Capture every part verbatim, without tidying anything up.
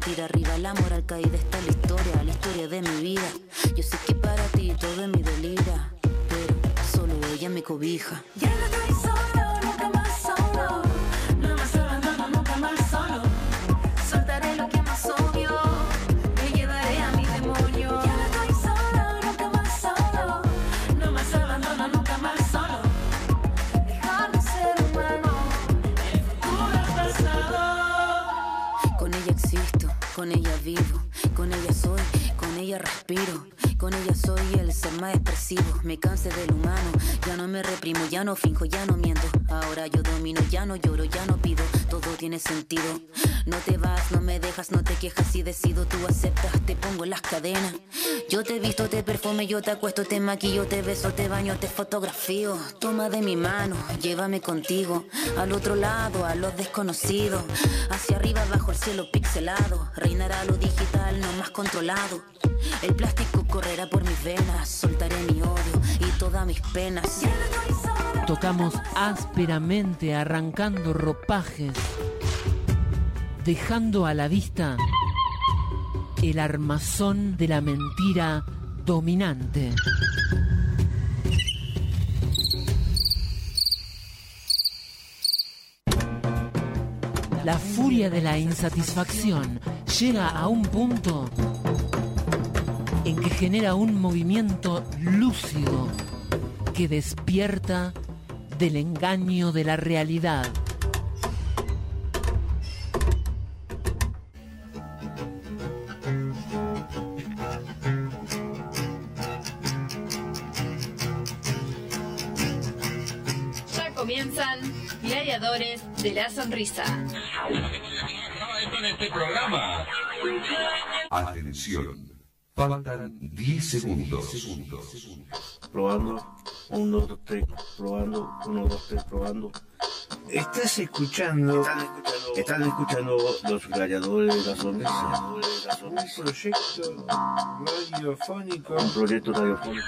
mentira arriba, la moral caída, está la historia, la historia de mi vida. Yo sé que para ti todo es mi delira, pero solo ella me cobija. Ya no estoy solo, nunca más solo. No más abandono, nunca más solo. Soltaré lo que más odio, me llevaré a mi demonio. Ya no estoy solo, nunca más solo. No más abandono, nunca más solo. Dejar de ser humano, el futuro es pasado. Con ella existo, con ella vivo, con ella soy, con ella respiro. Con ella soy el ser más expresivo. Me cansé del humano, ya no me reprimo, ya no finjo, ya no miento. Ahora yo domino, ya no lloro, ya no pido. Todo tiene sentido. No te vas, no me dejas, no te quejas. Si decido, tú aceptas, te pongo en las cadenas. Yo te visto, te perfume, yo te acuesto, te maquillo, te beso, te baño, te fotografío. Toma de mi mano, llévame contigo. Al otro lado, a los desconocidos. Hacia arriba, bajo el cielo pixelado. Reinará lo digital, no más controlado. El plástico correrá por mis venas. Soltaré mi odio y todas mis penas. Tocamos ásperamente, arrancando ropajes, dejando a la vista el armazón de la mentira dominante. La furia de la insatisfacción llega a un punto en que genera un movimiento lúcido que despierta del engaño de la realidad. Ya comienzan Gladiadores de la Sonrisa. En este programa. Atención. Faltan diez segundos. Probando. uno, dos, tres. Probando. uno, dos, tres. Probando. Estás escuchando. Están escuchando. Están escuchando los Gladiadores de la Sonrisa. Un proyecto radiofónico. Un proyecto radiofónico.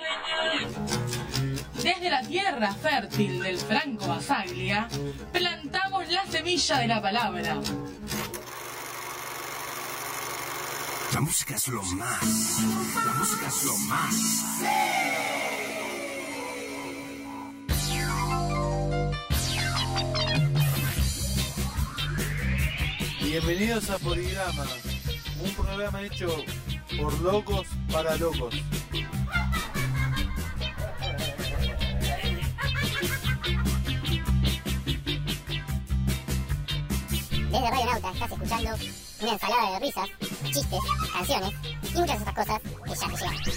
Desde la tierra fértil del Franco Basaglia, plantamos la semilla de la palabra. La música es lo más. La música es lo más. Bienvenidos a Poligrama, un programa hecho por locos para locos. Desde Radio Nauta estás escuchando una ensalada de risas, chistes, canciones y muchas de esas cosas que ya te llegan.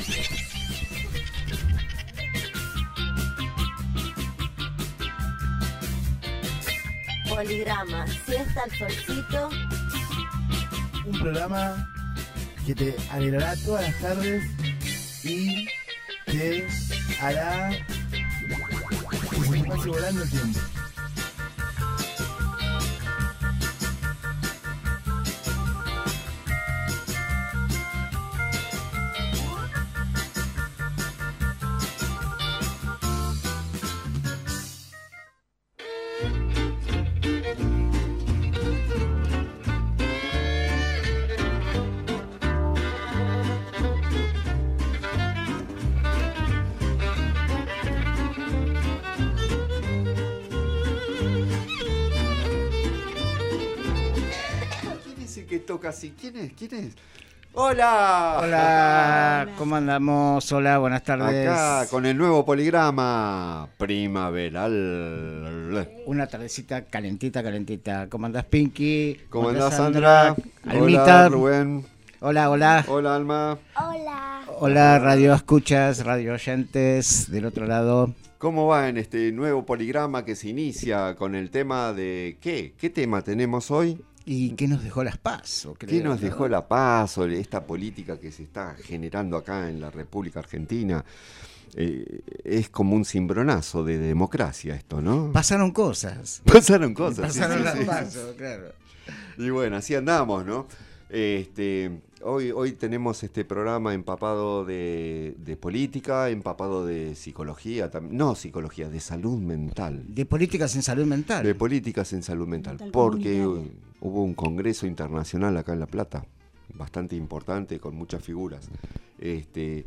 Poligrama, siesta al solcito. Un programa que te alegrará todas las tardes y te hará que se te pase volando el tiempo. Toca así. ¿Quién es? ¿Quién es? ¡Hola! Hola, ¿cómo andamos? Hola, buenas tardes. Acá con el nuevo Poligrama primaveral. Una tardecita calentita, calentita. ¿Cómo andás, Pinky? ¿Cómo andás, Sandra? Almita. Hola, Rubén. Hola, hola. Hola, Alma. Hola. Hola, radio escuchas, radio oyentes del otro lado. ¿Cómo va en este nuevo Poligrama que se inicia con el tema de qué? ¿Qué tema tenemos hoy? ¿Y qué nos dejó las PASO? ¿Qué creo, nos ¿no? dejó la PASO, esta política que se está generando acá en la República Argentina? Eh, es como un cimbronazo de democracia esto, ¿no? Pasaron cosas. Pasaron cosas. Pasaron sí, las sí, sí. PASO, claro. Y bueno, así andamos, ¿no? Este, hoy, hoy tenemos este programa empapado de, de política, empapado de psicología, tam- no psicología, de salud mental. De políticas en salud mental. De políticas en salud mental, Mental porque comunitaria. hubo un congreso internacional acá en La Plata, bastante importante, con muchas figuras. Este,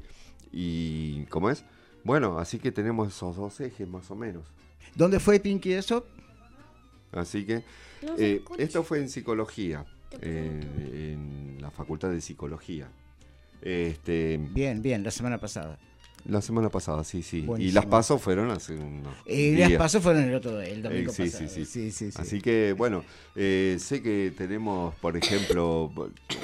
y, ¿cómo es? Bueno, así que tenemos esos dos ejes más o menos. ¿Dónde fue, Pinky, eso? Así que No se eh, escucha. esto fue en psicología, eh, en la Facultad de Psicología. Este, Bien, bien, la semana pasada. La semana pasada, sí, sí. Buenísimo. Y las pasos fueron hace unos Y días. las pasos fueron el otro el domingo Eh, sí, pasado. sí, sí, Sí, sí, sí. Así que, bueno, eh, sé que tenemos, por ejemplo,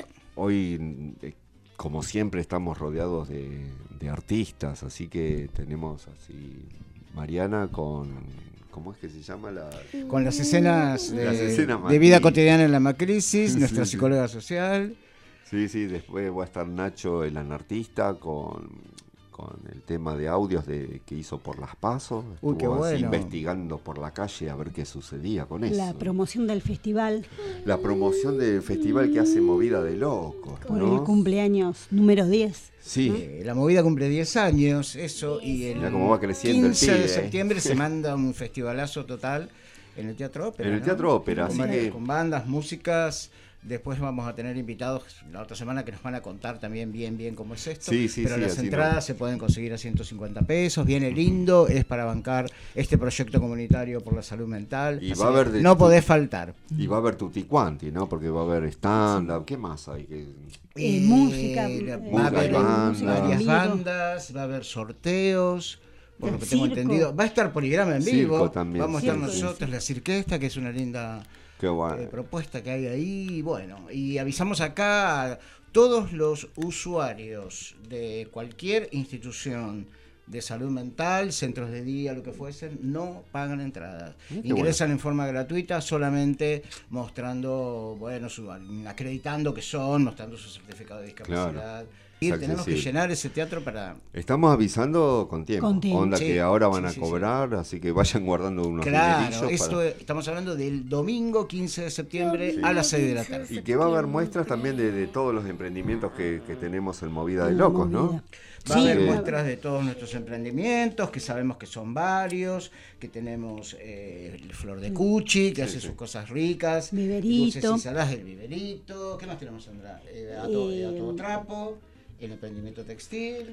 hoy, eh, como siempre, estamos rodeados de, de artistas, así que tenemos así Mariana con, ¿cómo es que se llama? La, Con las escenas de, Las escenas de vida Macri. cotidiana en la Macrisis, Sí, nuestra sí. psicóloga social. Sí, sí, después va a estar Nacho, el anartista, con, con el tema de audios de, que hizo por las pasos. Uy, qué Estuvo así bueno. investigando por la calle a ver qué sucedía con eso. La promoción del festival La promoción del festival que hace Movida de Locos, por ¿no? el cumpleaños número diez. Sí. Eh, la movida cumple diez años, eso, y el Mirá cómo va creciendo el quince de pibe, eh. septiembre se manda un festivalazo total en el Teatro Ópera. En el ¿no? Teatro Ópera, con, así que- con bandas, músicas. Después vamos a tener invitados la otra semana que nos van a contar también bien bien cómo es esto. Sí, sí, Pero sí, las así entradas no. se pueden conseguir a ciento cincuenta pesos, viene lindo, es para bancar este proyecto comunitario por la salud mental. Y Así va a que haber de no tu- podés faltar. Y va a haber tutti quanti, ¿no? Porque va a haber stand-up, ¿qué más hay? ¿Qué- Eh, música, Eh, eh, va a música, haber banda. varias vivo. bandas, va a haber sorteos, por lo que tengo Circo. entendido. Va a estar Poligrama en Circo vivo. también, Vamos a estar circo. nosotros, la Cirquesta, que es una linda Qué bueno. eh, propuesta que hay ahí. Y bueno, y avisamos acá a todos los usuarios de cualquier institución de salud mental, centros de día, lo que fuesen, no pagan entradas. Mm, qué Ingresan en forma gratuita, solamente mostrando, bueno, su, acreditando que son, mostrando su certificado de discapacidad. Claro. Y Es tenemos que accesible. llenar ese teatro para... Estamos avisando con tiempo. Con tiempo. Onda Sí, que ahora van sí, a sí, sí. cobrar, así que vayan guardando unos Claro, dinerillos esto para- es- estamos hablando del domingo quince de septiembre Sí. a las seis de la tarde. Y que va a haber muestras también de, de todos los emprendimientos que, que tenemos en Movida de Locos, ¿no? Movida. Va a Sí, haber Eh, muestras de todos nuestros emprendimientos, que sabemos que son varios, que tenemos eh, el Flor de Cuchi, que Sí, hace sí. sus cosas ricas, Viverito. dulces y saladas del Viverito, ¿qué más tenemos, Sandra? Eh, a, todo, Eh, a todo trapo, el emprendimiento textil.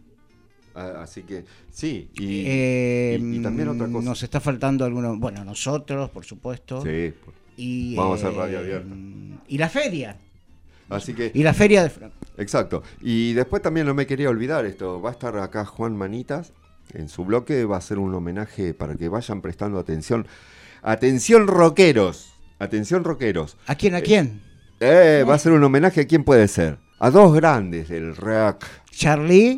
Ah, Así que, sí. Y, Eh, y- y también otra cosa. Nos está faltando alguno, bueno, nosotros, por supuesto. Sí. Y, Vamos a hacer eh, radio abierta. Y la feria. Así que, Y la feria de Fran. exacto. Y después también no me quería olvidar esto. Va a estar acá Juan Manitas. En su bloque va a ser un homenaje para que vayan prestando atención. Atención, rockeros. Atención, rockeros. ¿A quién? ¿A quién? Eh, va a ser un homenaje a quién puede ser. A dos grandes del rock. Charlie.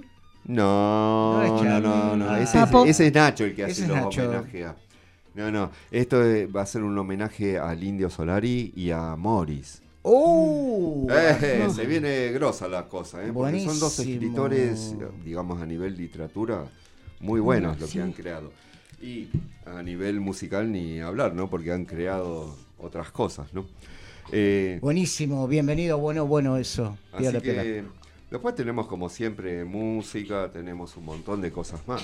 No, No es no, Charlie. no, no. Ah. Ese, Papo. es, ese es Nacho el que Ese hace es los Nacho. homenajes a. No, no. Esto es- va a ser un homenaje al Indio Solari y a Morris. ¡Oh! Eh, no. Se viene grosa la cosa, ¿eh? Porque son dos Buenísimo. escritores, digamos, a nivel literatura, muy buenos lo que han creado. Y a nivel musical ni hablar, ¿no? Porque han creado otras cosas, ¿no? Eh, Buenísimo, bienvenido, bueno, bueno eso. así Pídale, pídale. que después tenemos, como siempre, música, tenemos un montón de cosas más.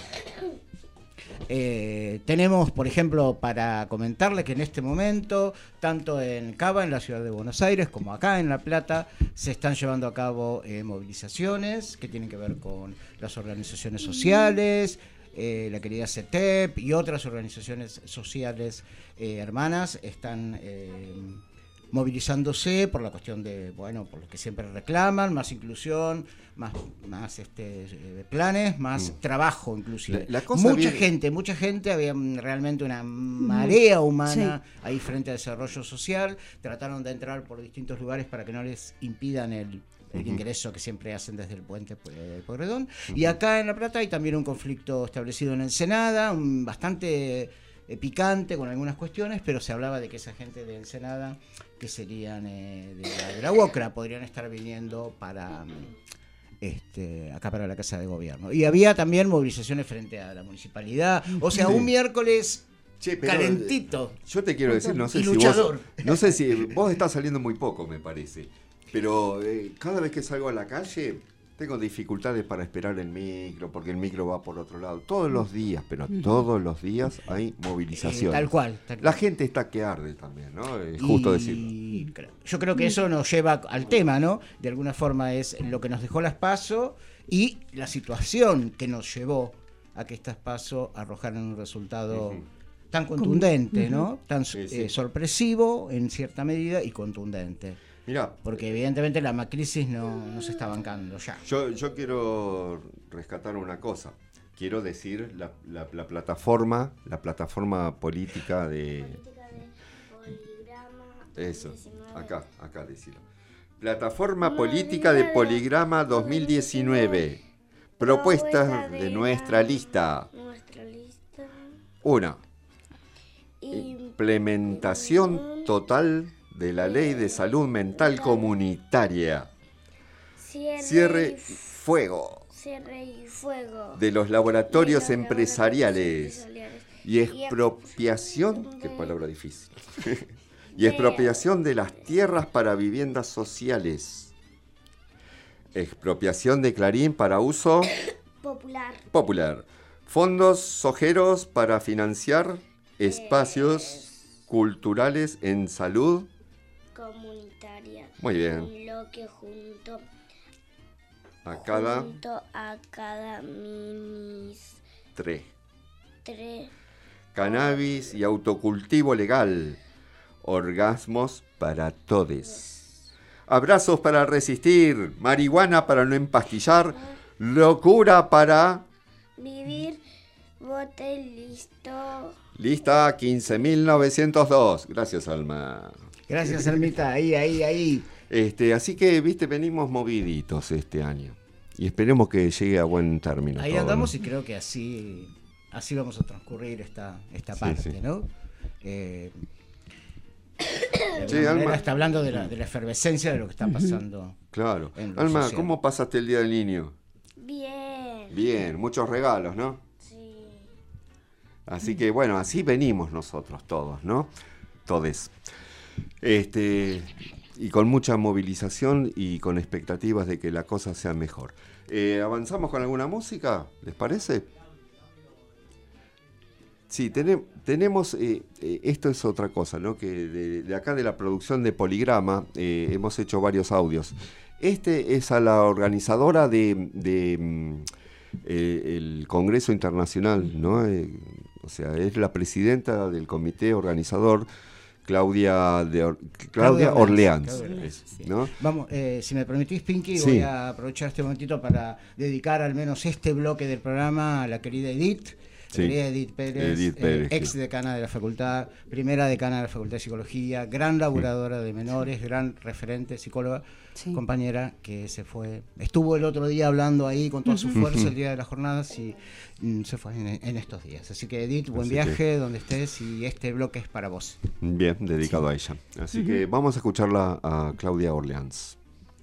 Eh, tenemos, por ejemplo, para comentarle que en este momento, tanto en Cava, en la ciudad de Buenos Aires, como acá en La Plata, se están llevando a cabo eh, movilizaciones que tienen que ver con las organizaciones sociales, eh, la querida C E T E P y otras organizaciones sociales eh, hermanas están eh, movilizándose por la cuestión de, bueno, por lo que siempre reclaman, más inclusión, más, más este eh, planes, más Mm. trabajo inclusive. La- la cosa mucha viene- gente, mucha gente, había mm, realmente una marea humana Sí. ahí frente a desarrollo social, trataron de entrar por distintos lugares para que no les impidan el, el Ujú. ingreso que siempre hacen desde el puente eh, Pueyrredón. Y acá en La Plata hay también un conflicto establecido en Ensenada, un, bastante eh, picante con algunas cuestiones, pero se hablaba de que esa gente de Ensenada, que serían eh, de, la, de la UOCRA, podrían estar viniendo para... mm, Este, acá para la Casa de Gobierno. Y había también movilizaciones frente a la municipalidad. O sea, Sí. un miércoles Che, pero, calentito. Yo te quiero decir, no sé Y si vos, luchador. no sé si vos estás saliendo muy poco, me parece. Pero eh, cada vez que salgo a la calle, Tengo dificultades para esperar el micro, porque el micro va por otro lado. Todos los días, pero todos los días hay movilizaciones. Eh, tal cual, tal cual. La gente está que arde también, ¿no? Es justo Y decirlo. creo- Yo creo que eso nos lleva al tema, ¿no? De alguna forma es lo que nos dejó las PASO y la situación que nos llevó a que estas PASO arrojaran un resultado Ujú. tan contundente, Ujú. ¿no? Tan Sí, sí. eh, sorpresivo en cierta medida y contundente. Mirá, Porque evidentemente la macrisis no, no se está bancando ya. Yo, yo quiero rescatar una cosa. Quiero decir la, la, la plataforma, la plataforma política de... Eso, acá, acá decirlo. Plataforma política de Poligrama dos mil diecinueve. Propuestas de nuestra lista. Nuestra lista. Una. Implementación total de la Ley de Salud Mental Comunitaria. Cierre, Cierre y y fuego Cierre y fuego. de los laboratorios De los empresariales laboratorios y empresariales. expropiación, qué palabra difícil, y expropiación de las tierras para viviendas sociales. Expropiación de Clarín para uso Popular. popular. Fondos sojeros para financiar espacios culturales en salud. Comunitaria. Muy bien. Con lo que junto A cada junto a cada ministre. Cannabis y autocultivo legal. Orgasmos para todes. Abrazos para resistir. Marihuana para no empastillar. Locura para... Vivir, vote listo. Lista quince mil novecientos dos. Gracias, Alma. Gracias, Almita. Ahí, ahí, ahí. Este, así que, viste, venimos moviditos este año. Y esperemos que llegue a buen término. Ahí todo, andamos ¿no? y creo que así, así vamos a transcurrir esta, esta Sí, parte, sí. ¿no? Eh, de Sí, alguna manera Alma. está hablando de la, de la efervescencia de lo que está pasando. Claro. en lo Alma, social. ¿cómo pasaste el Día del Niño? Bien. Bien, muchos regalos, ¿no? Sí. Así que bueno, así venimos nosotros todos, ¿no? Todes. Este, y con mucha movilización y con expectativas de que la cosa sea mejor. Eh, ¿Avanzamos con alguna música? ¿Les parece? Sí, tenem- tenemos, eh, eh, esto es otra cosa, ¿no? Que de, de acá de la producción de Poligrama eh, hemos hecho varios audios. Este es a la organizadora de, de, mm, eh, el Congreso Internacional, ¿no? Eh, o sea, es la presidenta del comité organizador, Claudia, de Or- Claudia, Claudia Orleans, Orleans, Claudia Orleans, es, ¿no? Vamos, eh, si me permitís, Pinky, Sí. voy a aprovechar este momentito para dedicar al menos este bloque del programa a la querida Edith. Sí. La querida Edith Pérez, Edith eh, Pérez, ex sí. decana de la facultad, primera decana de la Facultad de Psicología, gran laburadora de menores, gran referente, psicóloga, Sí. compañera que se fue, estuvo el otro día hablando ahí con toda su fuerza el día de las jornadas y mm, se fue en, en estos días. Así que Edith, buen Así viaje que- donde estés y este bloque es para vos. Bien, dedicado a ella. Así que vamos a escucharla a Claudia Orleans.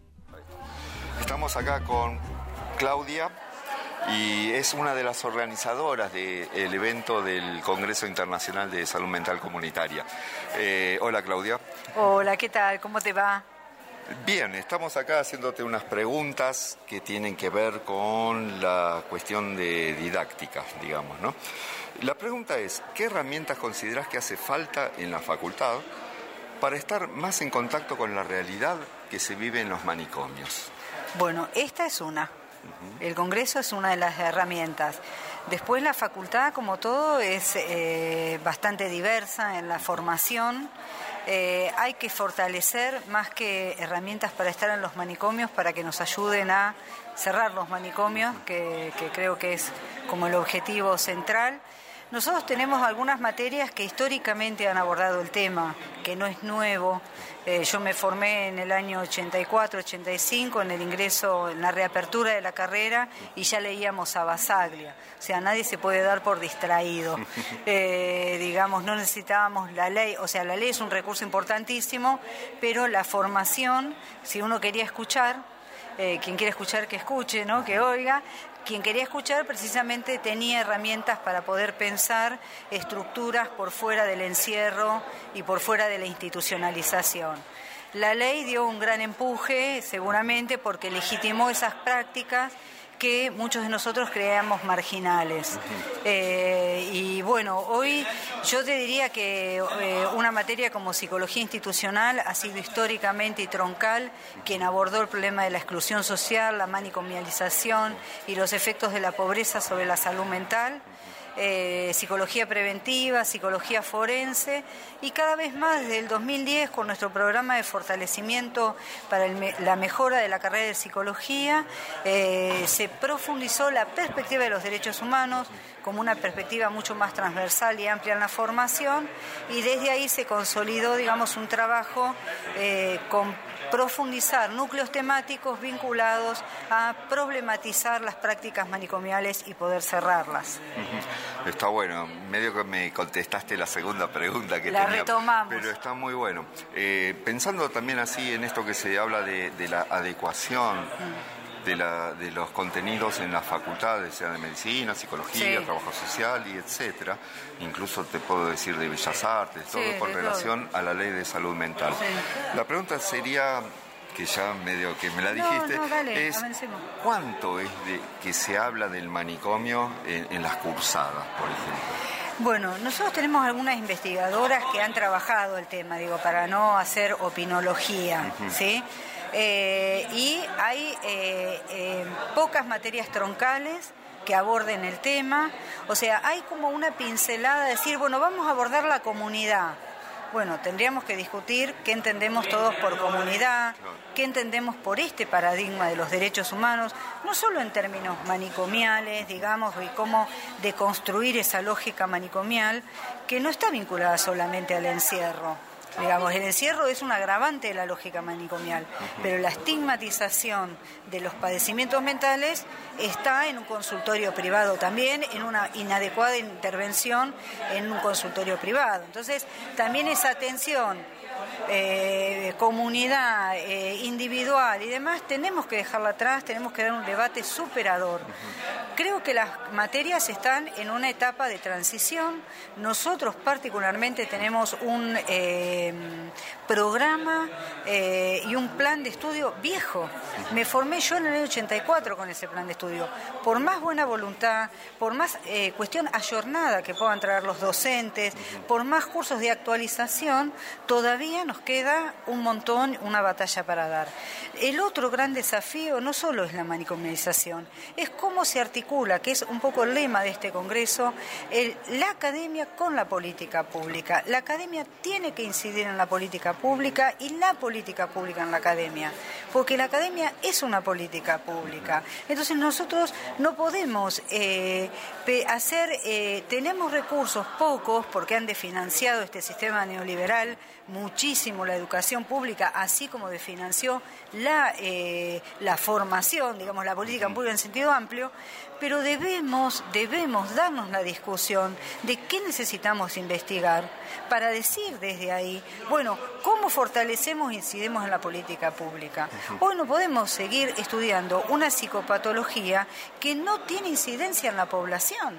Estamos acá con Claudia y es una de las organizadoras del evento del Congreso Internacional de Salud Mental Comunitaria. Eh, hola Claudia. Hola, ¿qué tal? ¿Cómo te va? Bien, estamos acá haciéndote unas preguntas que tienen que ver con la cuestión de didáctica, digamos, ¿no? La pregunta es, ¿qué herramientas consideras que hace falta en la facultad para estar más en contacto con la realidad que se vive en los manicomios? Bueno, esta es una. El Congreso es una de las herramientas. Después la facultad, como todo, es eh, bastante diversa en la formación. Eh, hay que fortalecer más que herramientas para estar en los manicomios, para que nos ayuden a cerrar los manicomios, que, que creo que es como el objetivo central. Nosotros tenemos algunas materias que históricamente han abordado el tema, que no es nuevo. Eh, yo me formé en el año ochenta y cuatro, ochenta y cinco en el ingreso, en la reapertura de la carrera, y ya leíamos a Basaglia. O sea, nadie se puede dar por distraído. Eh, digamos, no necesitábamos la ley, o sea, la ley es un recurso importantísimo, pero la formación, si uno quería escuchar, eh, quien quiere escuchar que escuche, ¿no? Que oiga. Quien quería escuchar precisamente tenía herramientas para poder pensar estructuras por fuera del encierro y por fuera de la institucionalización. la ley dio un gran empuje, seguramente porque legitimó esas prácticas que muchos de nosotros creíamos marginales. Eh, y bueno, hoy yo te diría que eh, una materia como psicología institucional ha sido históricamente y troncal quien abordó el problema de la exclusión social, la manicomialización y los efectos de la pobreza sobre la salud mental. Eh, psicología preventiva, psicología forense y cada vez más desde el dos mil diez con nuestro programa de fortalecimiento para el me- la mejora de la carrera de psicología eh, se profundizó la perspectiva de los derechos humanos como una perspectiva mucho más transversal y amplia en la formación y desde ahí se consolidó, digamos, un trabajo eh, con profundizar núcleos temáticos vinculados a problematizar las prácticas manicomiales y poder cerrarlas. Uh-huh. Está bueno, medio que me contestaste la segunda pregunta que la tenía. retomamos. Pero está muy bueno. Eh, pensando también así en esto que se habla de, de la adecuación mm. de, la, de los contenidos en las facultades, sea de medicina, psicología, sí. trabajo social y etcétera, incluso te puedo decir de bellas artes, todo sí, con relación todo. a la ley de salud mental. Sí. La pregunta sería, que ya medio que me la dijiste, no, no, dale, es avancemos. ¿Cuánto es de que se habla del manicomio en, en las cursadas, por ejemplo? Bueno, nosotros tenemos algunas investigadoras que han trabajado el tema, digo, para no hacer opinología, uh-huh. ¿sí? Eh, y hay eh, eh, pocas materias troncales que aborden el tema, o sea, hay como una pincelada de decir, bueno, vamos a abordar la comunidad. Bueno, tendríamos que discutir qué entendemos todos por comunidad, qué entendemos por este paradigma de los derechos humanos, no solo en términos manicomiales, digamos, y cómo deconstruir esa lógica manicomial que no está vinculada solamente al encierro. Digamos, el encierro es un agravante de la lógica manicomial, pero la estigmatización de los padecimientos mentales está en un consultorio privado también, en una inadecuada intervención en un consultorio privado. Entonces, también esa atención, eh, comunidad, eh, individual y demás, tenemos que dejarla atrás, tenemos que dar un debate superador. Creo que las materias están en una etapa de transición. Nosotros particularmente tenemos un eh, programa eh, y un plan de estudio viejo. Me formé yo en el año ochenta y cuatro con ese plan de estudio. Por más buena voluntad, por más eh, cuestión ayornada que puedan traer los docentes, por más cursos de actualización, todavía nos queda un montón, una batalla para dar. El otro gran desafío no solo es la manicomialización, es cómo se articula, que es un poco el lema de este congreso, el, la academia con la política pública. La academia tiene que incidir en la política pública y la política pública en la academia, porque la academia es una política pública. Entonces nosotros no podemos eh, hacer, eh, tenemos recursos pocos porque han desfinanciado este sistema neoliberal muchísimo la educación pública, así como desfinanció la, eh, la formación, digamos, la política pública en sentido amplio, pero debemos, debemos darnos la discusión de qué necesitamos investigar para decir desde ahí, bueno, ¿cómo fortalecemos e incidimos en la política pública? Hoy no podemos seguir estudiando una psicopatología que no tiene incidencia en la población.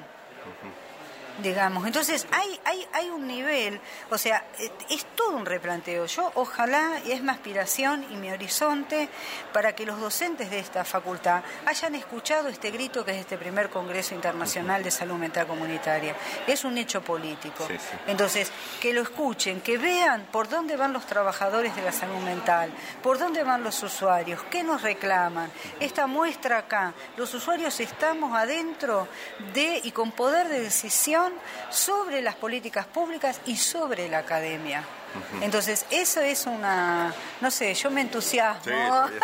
Digamos, entonces hay, hay, hay un nivel, o sea, es todo un replanteo. Yo ojalá, y es mi aspiración y mi horizonte, para que los docentes de esta facultad hayan escuchado este grito que es este primer Congreso Internacional de Salud Mental Comunitaria. Es un hecho político. Sí, sí. Entonces, que lo escuchen, que vean por dónde van los trabajadores de la salud mental, por dónde van los usuarios, qué nos reclaman. Esta muestra acá, los usuarios estamos adentro de y con poder de decisión sobre las políticas públicas y sobre la academia. Uh-huh. Entonces, eso es una... No sé, yo me entusiasmo. Sí,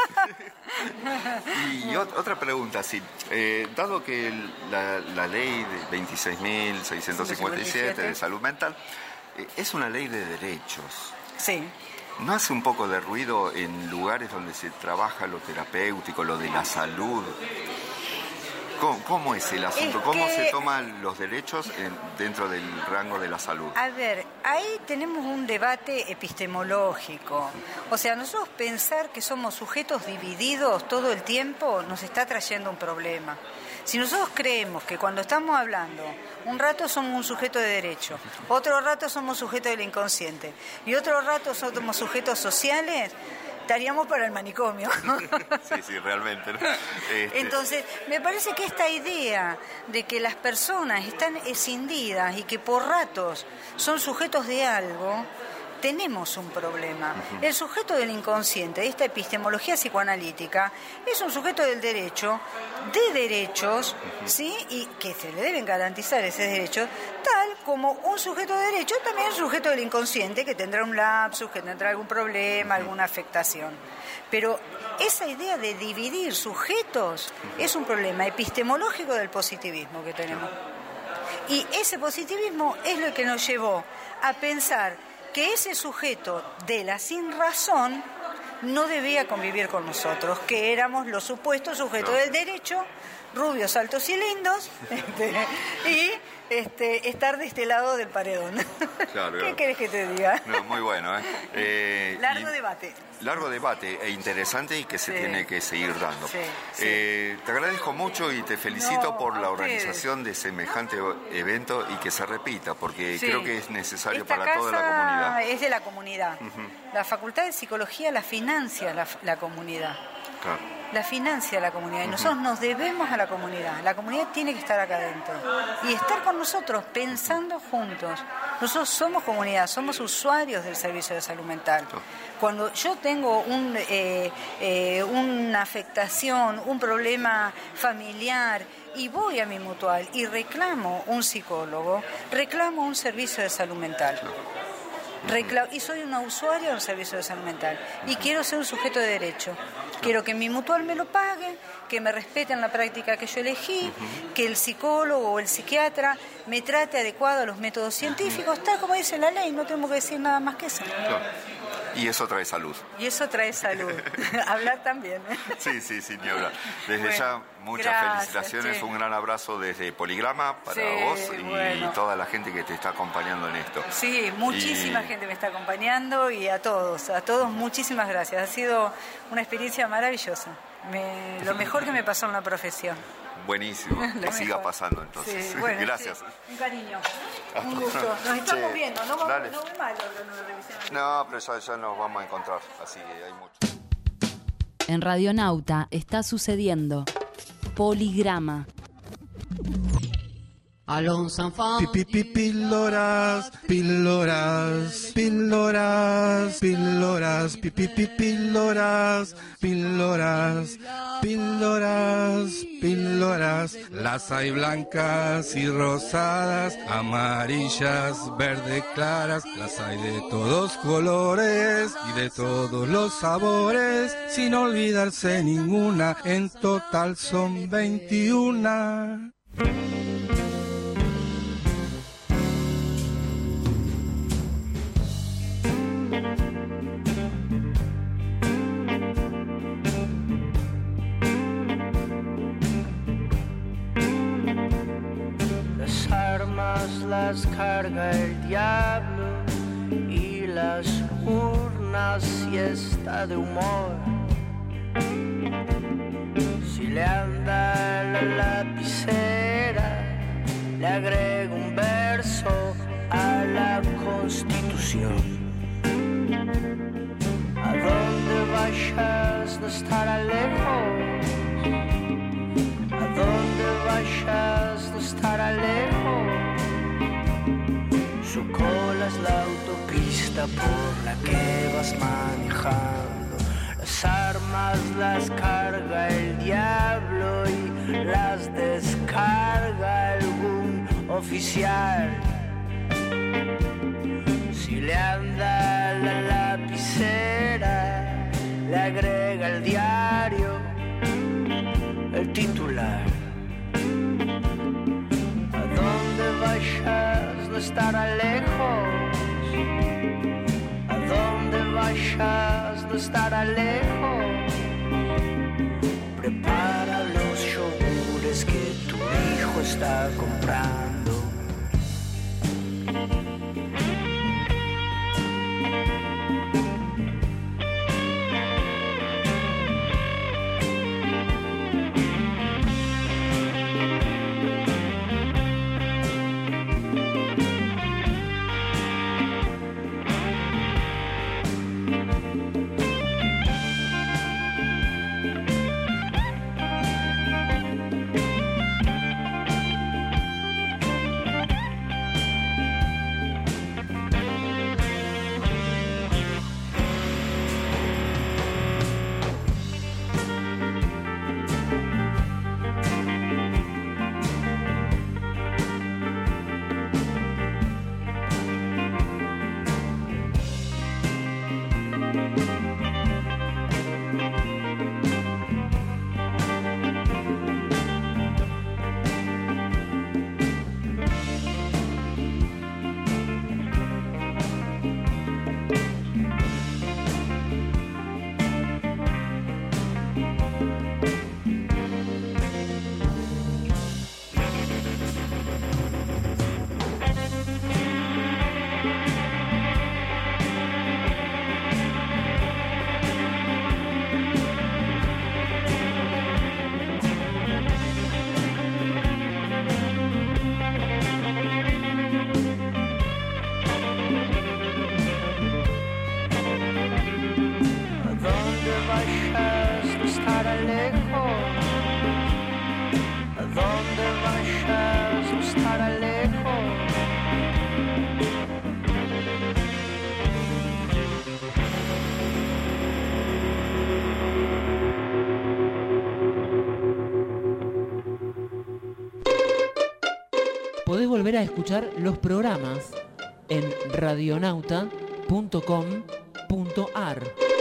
y ot- otra pregunta, sí. Eh, dado que el, la, la ley de veintiséis mil seiscientos cincuenta y siete de salud mental eh, es una ley de derechos. Sí. ¿No hace un poco de ruido en lugares donde se trabaja lo terapéutico, lo de la salud? ¿Cómo, cómo es el asunto? Es ¿Cómo que, se toman los derechos en, dentro del rango de la salud? A ver, ahí tenemos un debate epistemológico. O sea, nosotros pensar que somos sujetos divididos todo el tiempo nos está trayendo un problema. Si nosotros creemos que cuando estamos hablando, un rato somos un sujeto de derecho, otro rato somos sujetos del inconsciente y otro rato somos sujetos sociales, estaríamos para el manicomio. Sí, sí, realmente, ¿no? Este... Entonces, me parece que esta idea de que las personas están escindidas y que por ratos son sujetos de algo, tenemos un problema. Uh-huh. El sujeto del inconsciente, de esta epistemología psicoanalítica, es un sujeto del derecho, de derechos, uh-huh. ¿sí? Y que se le deben garantizar esos derechos, tal como un sujeto de derecho también es un sujeto del inconsciente que tendrá un lapsus, que tendrá algún problema, uh-huh. alguna afectación. Pero esa idea de dividir sujetos uh-huh. es un problema epistemológico del positivismo que tenemos. Y ese positivismo es lo que nos llevó a pensar que ese sujeto de la sin razón no debía convivir con nosotros, que éramos los supuestos sujetos no. del derecho, rubios, altos y lindos, este, y este, estar de este lado del paredón. Claro, ¿Qué claro. querés que te diga? No, muy bueno, ¿eh? eh largo y, debate. Largo debate e interesante y que se sí. tiene que seguir dando. Sí, sí. Eh, te agradezco mucho y te felicito no, por la organización de semejante evento y que se repita, porque sí. creo que es necesario Esta para toda la comunidad. Es de la comunidad. Uh-huh. La Facultad de Psicología la financia la, la comunidad. Claro. La financia la comunidad y nosotros nos debemos a la comunidad. La comunidad tiene que estar acá adentro y estar con nosotros pensando juntos. Nosotros somos comunidad, somos usuarios del servicio de salud mental. Cuando yo tengo un, eh, eh, una afectación, un problema familiar y voy a mi mutual y reclamo un psicólogo, reclamo un servicio de salud mental. Recla- y soy una usuaria del servicio de salud mental y quiero ser un sujeto de derecho. Quiero que mi mutual me lo pague, que me respeten la práctica que yo elegí, uh-huh. que el psicólogo o el psiquiatra me trate adecuado a los métodos científicos, tal como dice la ley, no tenemos que decir nada más que eso. Claro. Y eso trae salud. Y eso trae salud. Hablar también. Sí, sí, sí, ni hablar. Desde bueno, ya, muchas gracias, felicitaciones, sí. un gran abrazo desde Poligrama para sí, vos y bueno. toda la gente que te está acompañando en esto. Sí, muchísima y... gente me está acompañando y a todos, a todos muchísimas gracias. Ha sido una experiencia maravillosa. Me, lo mejor que me pasó en la profesión. Buenísimo, que siga pasando entonces. Sí, bueno, gracias. Sí. Un cariño, un gusto. Nos estamos sí. viendo, no va no muy mal la revisión. No, pero ya, ya nos vamos a encontrar, así que hay mucho. En Radionauta está sucediendo Poligrama. Pipi píldoras, píldoras, píldoras, píldoras, pipi píldoras, píldoras, píldoras, píldoras. Las hay blancas y rosadas, amarillas, verde claras. Las hay de todos colores y de todos los sabores, sin olvidarse ninguna. En total son veintiuna. Las carga el diablo y las urnas si está de humor. Si le anda la lapicera, le agrega un verso a la Constitución. A donde vayas no estará lejos, a donde vayas no estará lejos. Su cola es la autopista por la que vas manejando. Las armas las carga el diablo y las descarga algún oficial. Si le anda la lapicera, le agrega el diario el titular. A donde vayas no estará lejos, a donde vayas no estará lejos. Prepara los yogures que tu hijo está comprando. vayas no estará lejos. A donde vayas no estará lejos. Podés volver a escuchar los programas en radionauta punto com punto ar.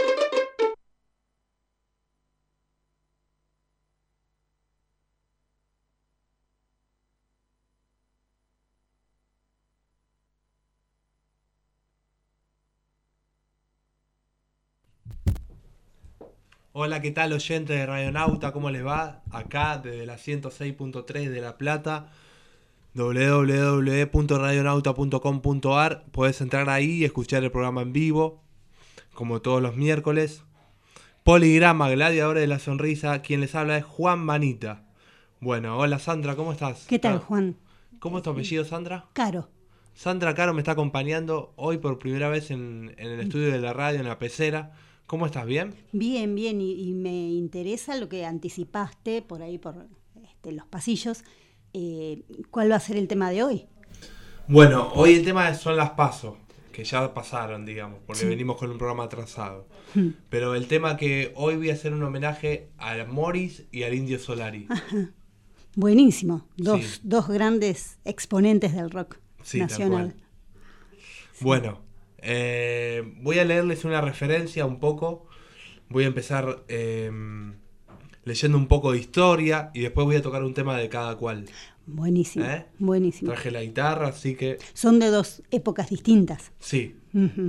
Hola, ¿qué tal, oyentes de Radionauta? ¿Cómo les va? Acá desde la ciento seis punto tres de La Plata, doble u doble u doble u punto radionauta punto com punto ar. Podés entrar ahí y escuchar el programa en vivo, como todos los miércoles. Poligrama, Gladiadores de la Sonrisa. Quien les habla es Juan Manita. Bueno, hola Sandra, ¿cómo estás? ¿Qué tal, Juan? ¿Cómo es tu apellido, Sandra? Caro. Sandra Caro me está acompañando hoy por primera vez en, en el estudio de la radio, en la pecera. ¿Cómo estás? ¿Bien? Bien, bien, y, y me interesa lo que anticipaste por ahí, por este, los pasillos. Eh, ¿Cuál va a ser el tema de hoy? Bueno, hoy el tema son las PASO, que ya pasaron, digamos, porque Sí. venimos con un programa atrasado. Hmm. Pero el tema que hoy voy a hacer un homenaje a Morris y al Indio Solari. Ajá. Buenísimo. Dos, Sí. dos grandes exponentes del rock Sí, tal nacional. cual. Bueno, eh, voy a leerles una referencia un poco. Voy a empezar eh, leyendo un poco de historia y después voy a tocar un tema de cada cual. Buenísimo, ¿Eh? buenísimo. Traje la guitarra, así que Son de dos épocas distintas. sí. Ujú.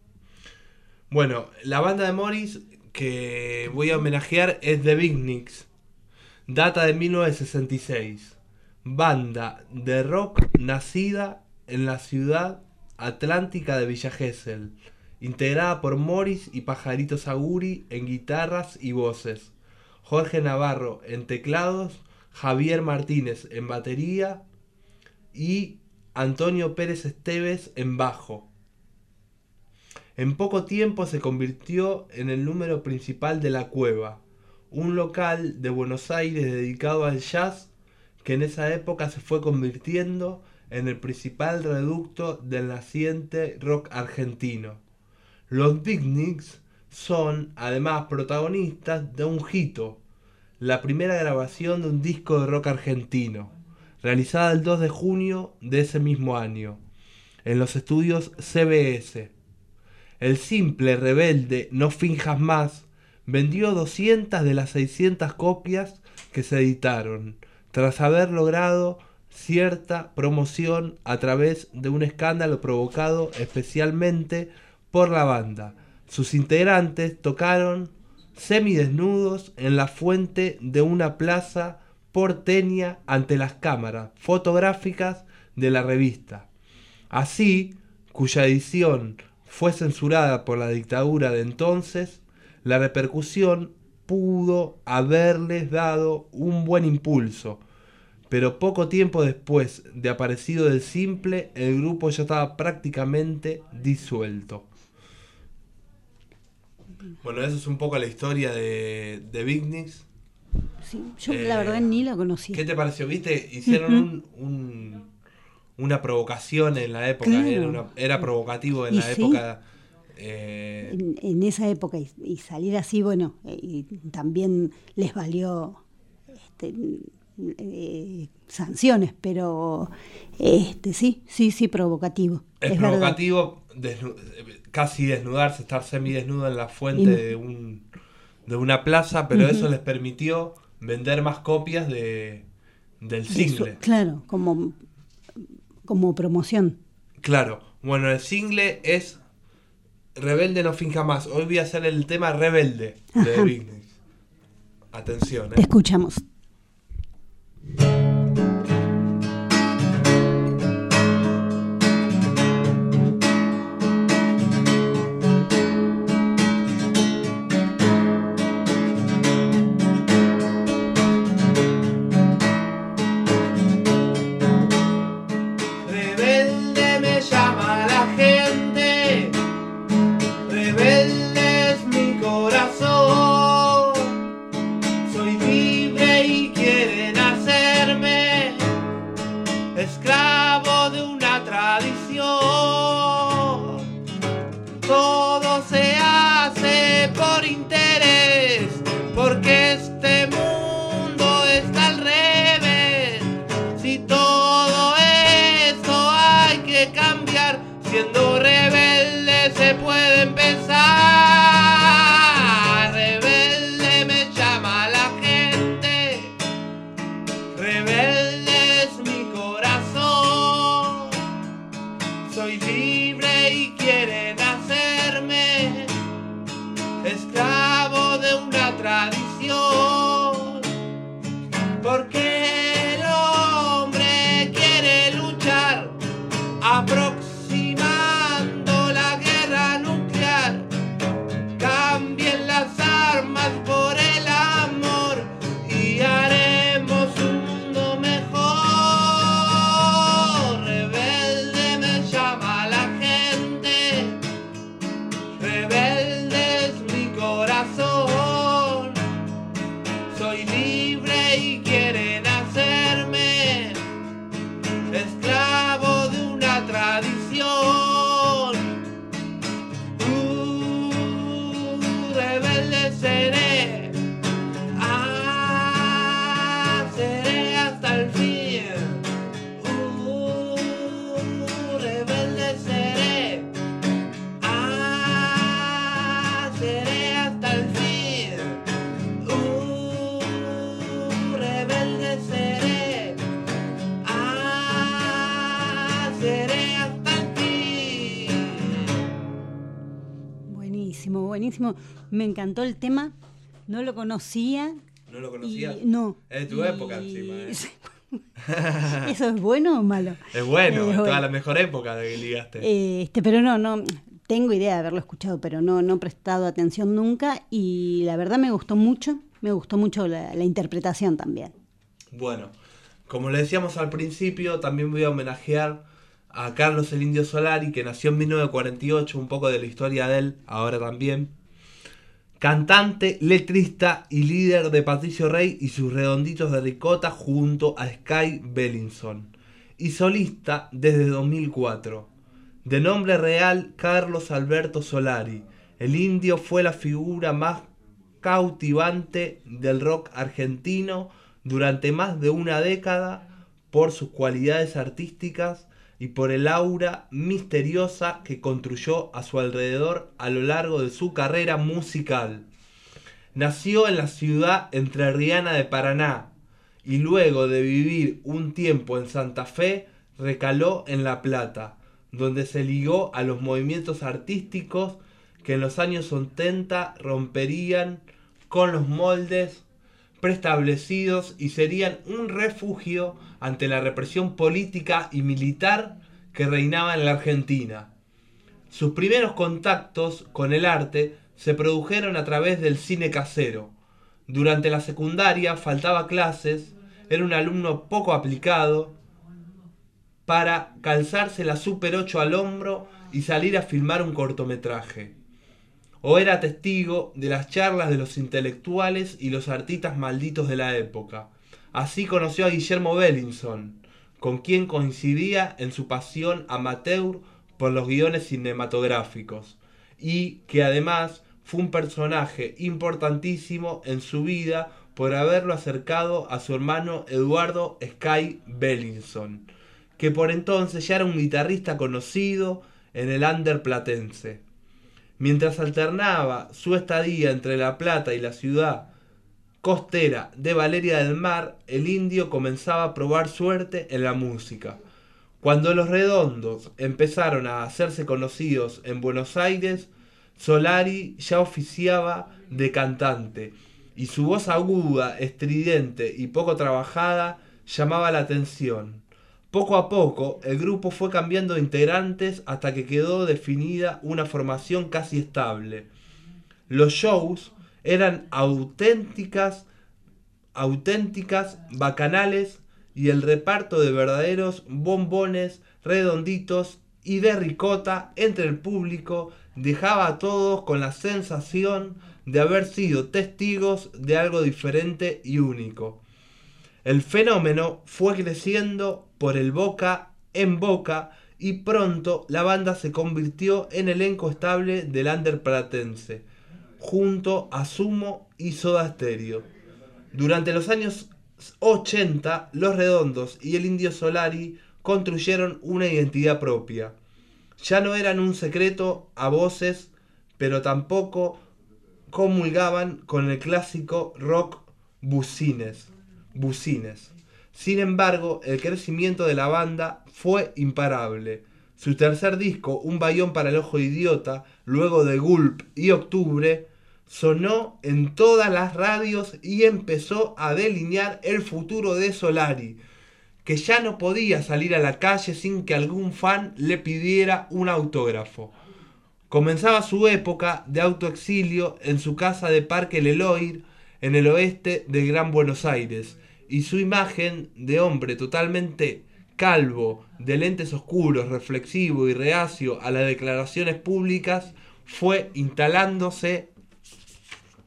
Bueno, la banda de Morris que voy a homenajear es The Beatniks. Data de mil novecientos sesenta y seis. Banda de rock nacida en la ciudad atlántica de Villa Gesell, integrada por Morris y Pajarito Saguri en guitarras y voces, Jorge Navarro en teclados, Javier Martínez en batería y Antonio Pérez Esteves en bajo. En poco tiempo se convirtió en el número principal de La Cueva, un local de Buenos Aires dedicado al jazz que en esa época se fue convirtiendo en el principal reducto del naciente rock argentino. Los Beatniks son además protagonistas de un hito, la primera grabación de un disco de rock argentino, realizada el dos de junio de ese mismo año, en los estudios C B S. El simple Rebelde, no finjas más, vendió doscientas de las seiscientas copias que se editaron, tras haber logrado cierta promoción a través de un escándalo provocado especialmente por la banda. Sus integrantes tocaron semidesnudos en la fuente de una plaza porteña ante las cámaras fotográficas de la revista. Así, cuya edición fue censurada por la dictadura de entonces, la repercusión pudo haberles dado un buen impulso, pero poco tiempo después de aparecido del simple, el grupo ya estaba prácticamente disuelto. Bueno, eso es un poco la historia de, de Beatniks. Sí, yo Eh, la verdad ni la conocía. ¿Qué te pareció? ¿Viste? Hicieron Ujú. un, un- una provocación en la época, Claro. era, una- era provocativo en Y la sí. época. eh, En, en esa época y, y salir así, bueno, eh, y también les valió este, eh, sanciones, pero este sí, sí, sí, provocativo. es es verdad. provocativo desnu- casi desnudarse, estar semidesnudo en la fuente Y no- de, un, de una plaza, pero Ujú. eso les permitió vender más copias de, del De su- single. claro, como, como promoción. Claro, bueno, el single es Rebelde no finja más. Hoy voy a hacer el tema Rebelde de Ajá. The Beatniks. Atención, Te eh. escuchamos. Rebelde me llama la gente, rebelde es mi corazón. razón. Soy libre y quieren hacerme esclavo de una tradición. Uh, rebelde seré, ah, seré hasta el fin. Uh, rebelde seré, ah, seré hasta el fin. Uh, rebelde seré, ah, seré hasta el fin. Buenísimo, buenísimo. Me encantó el tema. No lo conocía. ¿No lo conocías? Y- no. Es de tu Y- época encima, ¿eh? ¿Eso es bueno o malo? Es bueno, Eh, es toda bueno. la mejor época de que ligaste. Eh, Este, pero no, no. Tengo idea de haberlo escuchado, pero no, no he prestado atención nunca. Y la verdad me gustó mucho. Me gustó mucho la, la interpretación también. Bueno, como le decíamos al principio, también voy a homenajear a Carlos el Indio Solari, que nació en mil novecientos cuarenta y ocho, un poco de la historia de él, ahora también. Cantante, letrista y líder de Patricio Rey y sus Redonditos de Ricota junto a Sky Bellinson. Y solista desde dos mil cuatro. De nombre real, Carlos Alberto Solari. El Indio fue la figura más cautivante del rock argentino durante más de una década por sus cualidades artísticas y por el aura misteriosa que construyó a su alrededor a lo largo de su carrera musical. Nació en la ciudad entrerriana de Paraná y luego de vivir un tiempo en Santa Fe recaló en La Plata, donde se ligó a los movimientos artísticos que en los años setenta romperían con los moldes preestablecidos y serían un refugio ante la represión política y militar que reinaba en la Argentina. Sus primeros contactos con el arte se produjeron a través del cine casero. Durante la secundaria faltaba clases, era un alumno poco aplicado para calzarse la Super ocho al hombro y salir a filmar un cortometraje. O era testigo de las charlas de los intelectuales y los artistas malditos de la época. Así conoció a Guillermo Bellinson, con quien coincidía en su pasión amateur por los guiones cinematográficos, y que además fue un personaje importantísimo en su vida por haberlo acercado a su hermano Eduardo Sky Bellinson, que por entonces ya era un guitarrista conocido en el under platense. Mientras alternaba su estadía entre La Plata y la ciudad costera de Valeria del Mar, el Indio comenzaba a probar suerte en la música. Cuando los Redondos empezaron a hacerse conocidos en Buenos Aires, Solari ya oficiaba de cantante, y su voz aguda, estridente y poco trabajada llamaba la atención. Poco a poco, el grupo fue cambiando de integrantes hasta que quedó definida una formación casi estable. Los shows eran auténticas, auténticas bacanales y el reparto de verdaderos bombones redonditos y de ricota entre el público dejaba a todos con la sensación de haber sido testigos de algo diferente y único. El fenómeno fue creciendo por el boca en boca y pronto la banda se convirtió en elenco estable del under platense, junto a Sumo y Soda Stereo. Durante los años ochenta, Los Redondos y el Indio Solari construyeron una identidad propia. Ya no eran un secreto a voces, pero tampoco comulgaban con el clásico rock bucines. bucines. Sin embargo, el crecimiento de la banda fue imparable. Su tercer disco, Un bayón para el ojo idiota, luego de Gulp y Octubre, sonó en todas las radios y empezó a delinear el futuro de Solari, que ya no podía salir a la calle sin que algún fan le pidiera un autógrafo. Comenzaba su época de autoexilio en su casa de Parque Leloir, en el oeste del Gran Buenos Aires, y su imagen de hombre totalmente calvo, de lentes oscuros, reflexivo y reacio a las declaraciones públicas, fue instalándose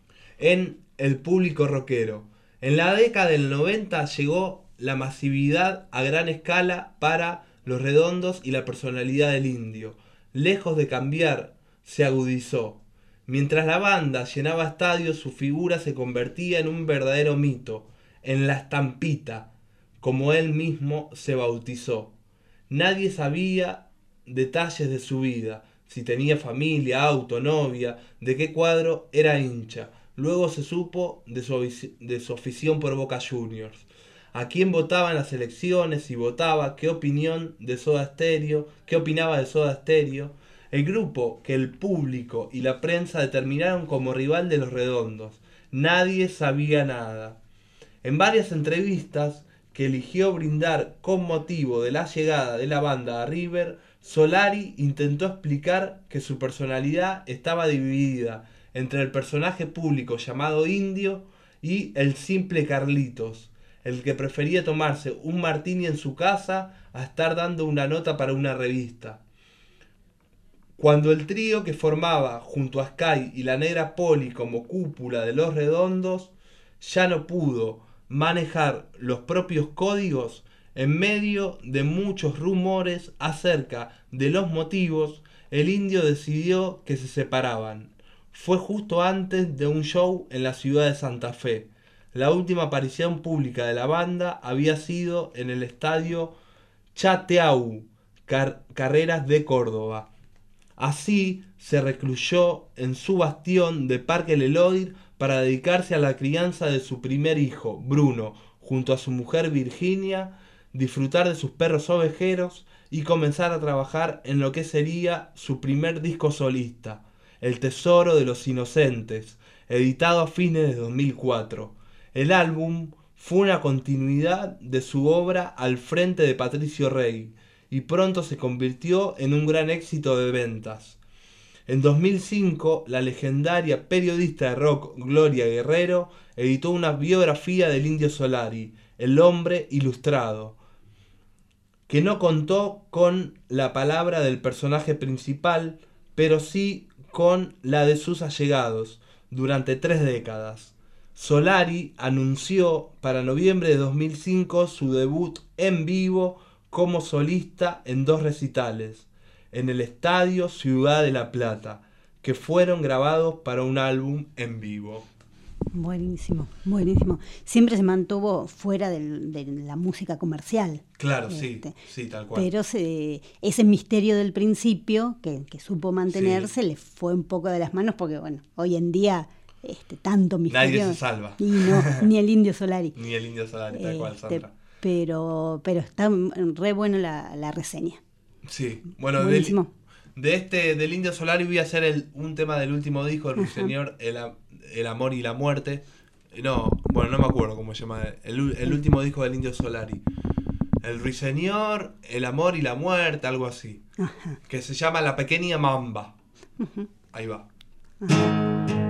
en el público rockero. En la década del noventa llegó la masividad a gran escala para Los Redondos y la personalidad del Indio. Lejos de cambiar, se agudizó. Mientras la banda llenaba estadios, su figura se convertía en un verdadero mito, en la estampita, como él mismo se bautizó. Nadie sabía detalles de su vida, si tenía familia, auto, novia, de qué cuadro era hincha. Luego se supo de su, de su afición por Boca Juniors, a quién votaba en las elecciones, si votaba, qué opinión de Soda Stereo, qué opinaba de Soda Stereo. El grupo que el público y la prensa determinaron como rival de Los Redondos. Nadie sabía nada. En varias entrevistas que eligió brindar con motivo de la llegada de la banda a River, Solari intentó explicar que su personalidad estaba dividida entre el personaje público llamado Indio y el simple Carlitos, el que prefería tomarse un martini en su casa a estar dando una nota para una revista. Cuando el trío que formaba junto a Sky y la Negra Poli como cúpula de Los Redondos ya no pudo manejar los propios códigos, en medio de muchos rumores acerca de los motivos, el Indio decidió que se separaban. Fue justo antes de un show en la ciudad de Santa Fe. La última aparición pública de la banda había sido en el estadio Chateau Car- Carreras de Córdoba. Así se recluyó en su bastión de Parque Leloir para dedicarse a la crianza de su primer hijo, Bruno, junto a su mujer Virginia, disfrutar de sus perros ovejeros y comenzar a trabajar en lo que sería su primer disco solista, El Tesoro de los Inocentes, editado a fines de dos mil cuatro. El álbum fue una continuidad de su obra al frente de Patricio Rey y pronto se convirtió en un gran éxito de ventas. En dos mil cinco, la legendaria periodista de rock Gloria Guerrero editó una biografía del Indio Solari, El Hombre Ilustrado, que no contó con la palabra del personaje principal, pero sí con la de sus allegados, durante tres décadas. Solari anunció para noviembre de dos mil cinco su debut en vivo como solista en dos recitales, en el Estadio Ciudad de La Plata, que fueron grabados para un álbum en vivo. Buenísimo, buenísimo. Siempre se mantuvo fuera del, de la música comercial. Claro, este, sí, sí, tal cual. Pero se, ese misterio del principio, que, que supo mantenerse, sí, le fue un poco de las manos, porque bueno, hoy en día este, tanto misterio... Nadie se salva. Y no, ni el Indio Solari. Ni el Indio Solari, tal cual, este, Sandra. Pero, pero está re buena la, la reseña. Sí, bueno, del, de este, del Indio Solari voy a hacer el, un tema del último disco del Ruiseñor, el, el Amor y la Muerte. No, bueno, no me acuerdo cómo se llama. El, el último disco del Indio Solari. El Ruiseñor, El Amor y la Muerte, algo así. Ajá. Que se llama La Pequeña Mamba. Uh-huh. Ahí va. Ajá.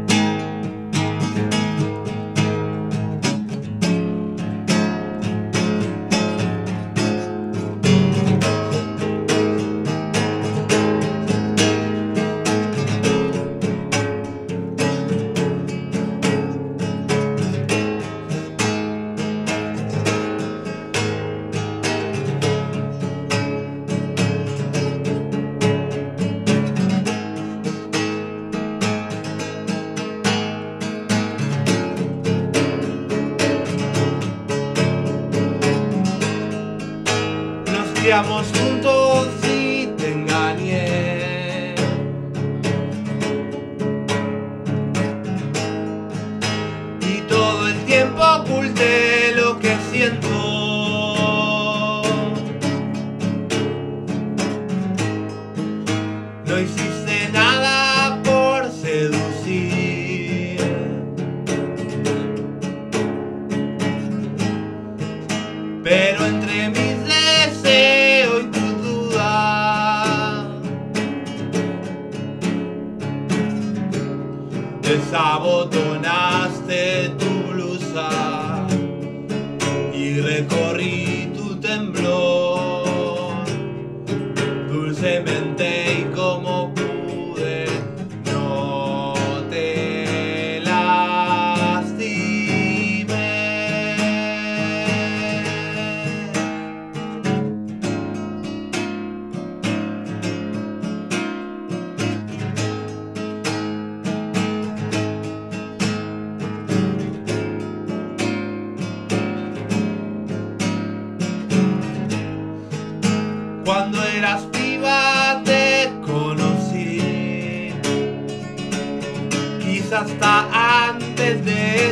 Nos juntos y te engañé. Y todo el tiempo oculté lo que siento. No hiciste nada por seducir. Pero entre mis deseos y tus dudas, desabotonaste tu blusa.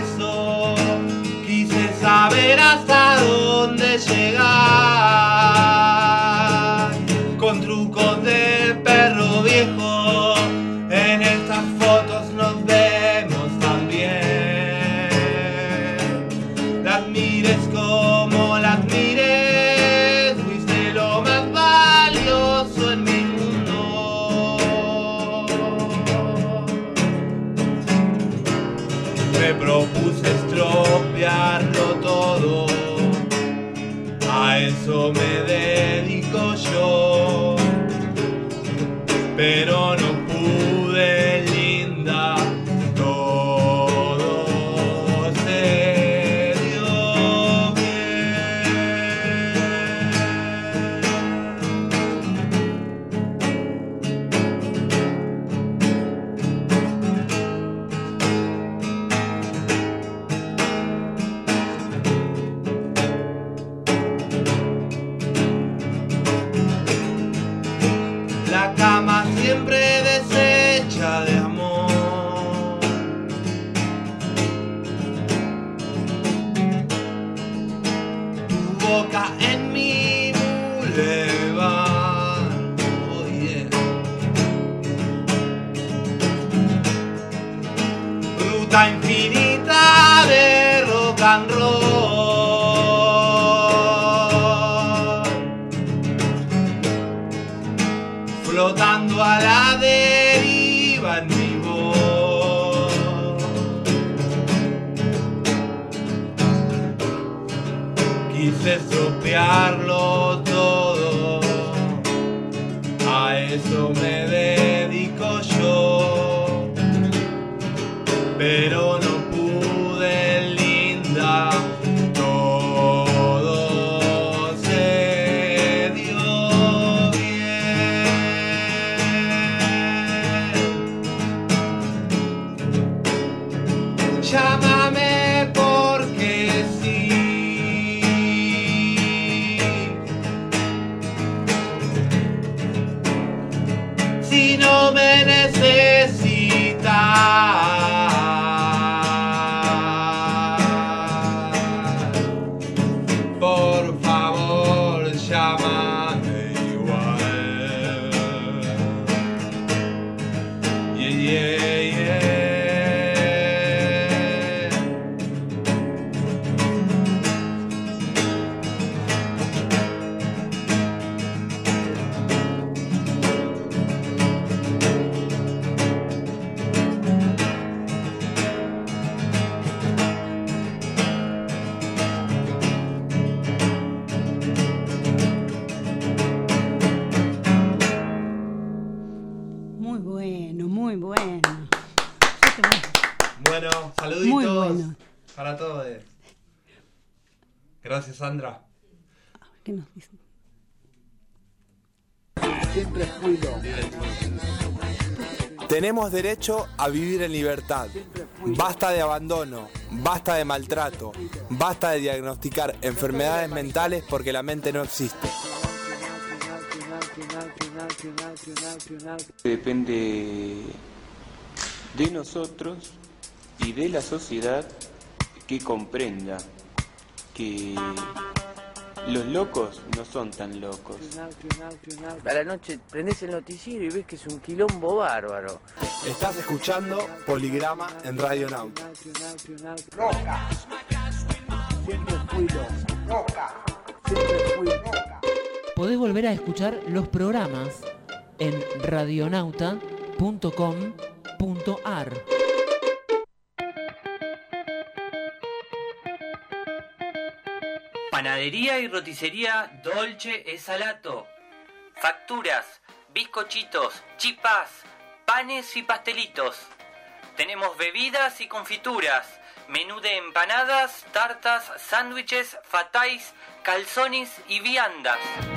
eso quise saber hasta dónde llegar. Con trucos de perro viejo, en estas fotos nos vemos también. Las mires como las mires, fuiste lo más valioso en mi mundo. Me propuse estropearlo todo, a eso me dedico yo, pero no pude, linda, todo se dio La cama siempre deshecha de amor. Tu boca en mi bulevar. Oh, yeah. Ruta infinita de rock and roll. Flotando a la deriva en mi voz. Quise estropearlo todo, a eso me dedico yo, pero no pude, linda, todo se dio bien. Llámame porque sí. Si no me necesitas, por favor, llámame igual. Yeah, yeah, yeah. Muy bueno, muy bueno. Bueno, saluditos Muy bueno. para todos. Gracias, Sandra. ¿Qué nos dicen? Siempre fui loco. Tenemos derecho a vivir en libertad. Basta de abandono, basta de maltrato, basta de diagnosticar enfermedades mentales porque la mente no existe. Depende de nosotros y de la sociedad que comprenda que los locos no son tan locos. A la noche prendés el noticiero y ves que es un quilombo bárbaro. Estás escuchando Poligrama en Radio Nauta. Roca. Siempre fui loco. Roca. Siempre fui loca. Podés volver a escuchar los programas en radionauta punto com punto ar. Panadería y roticería Dolce e Salato. Facturas, bizcochitos, chipas, panes y pastelitos. Tenemos bebidas y confituras, menú de empanadas, tartas, sándwiches, fatáis, calzones y viandas.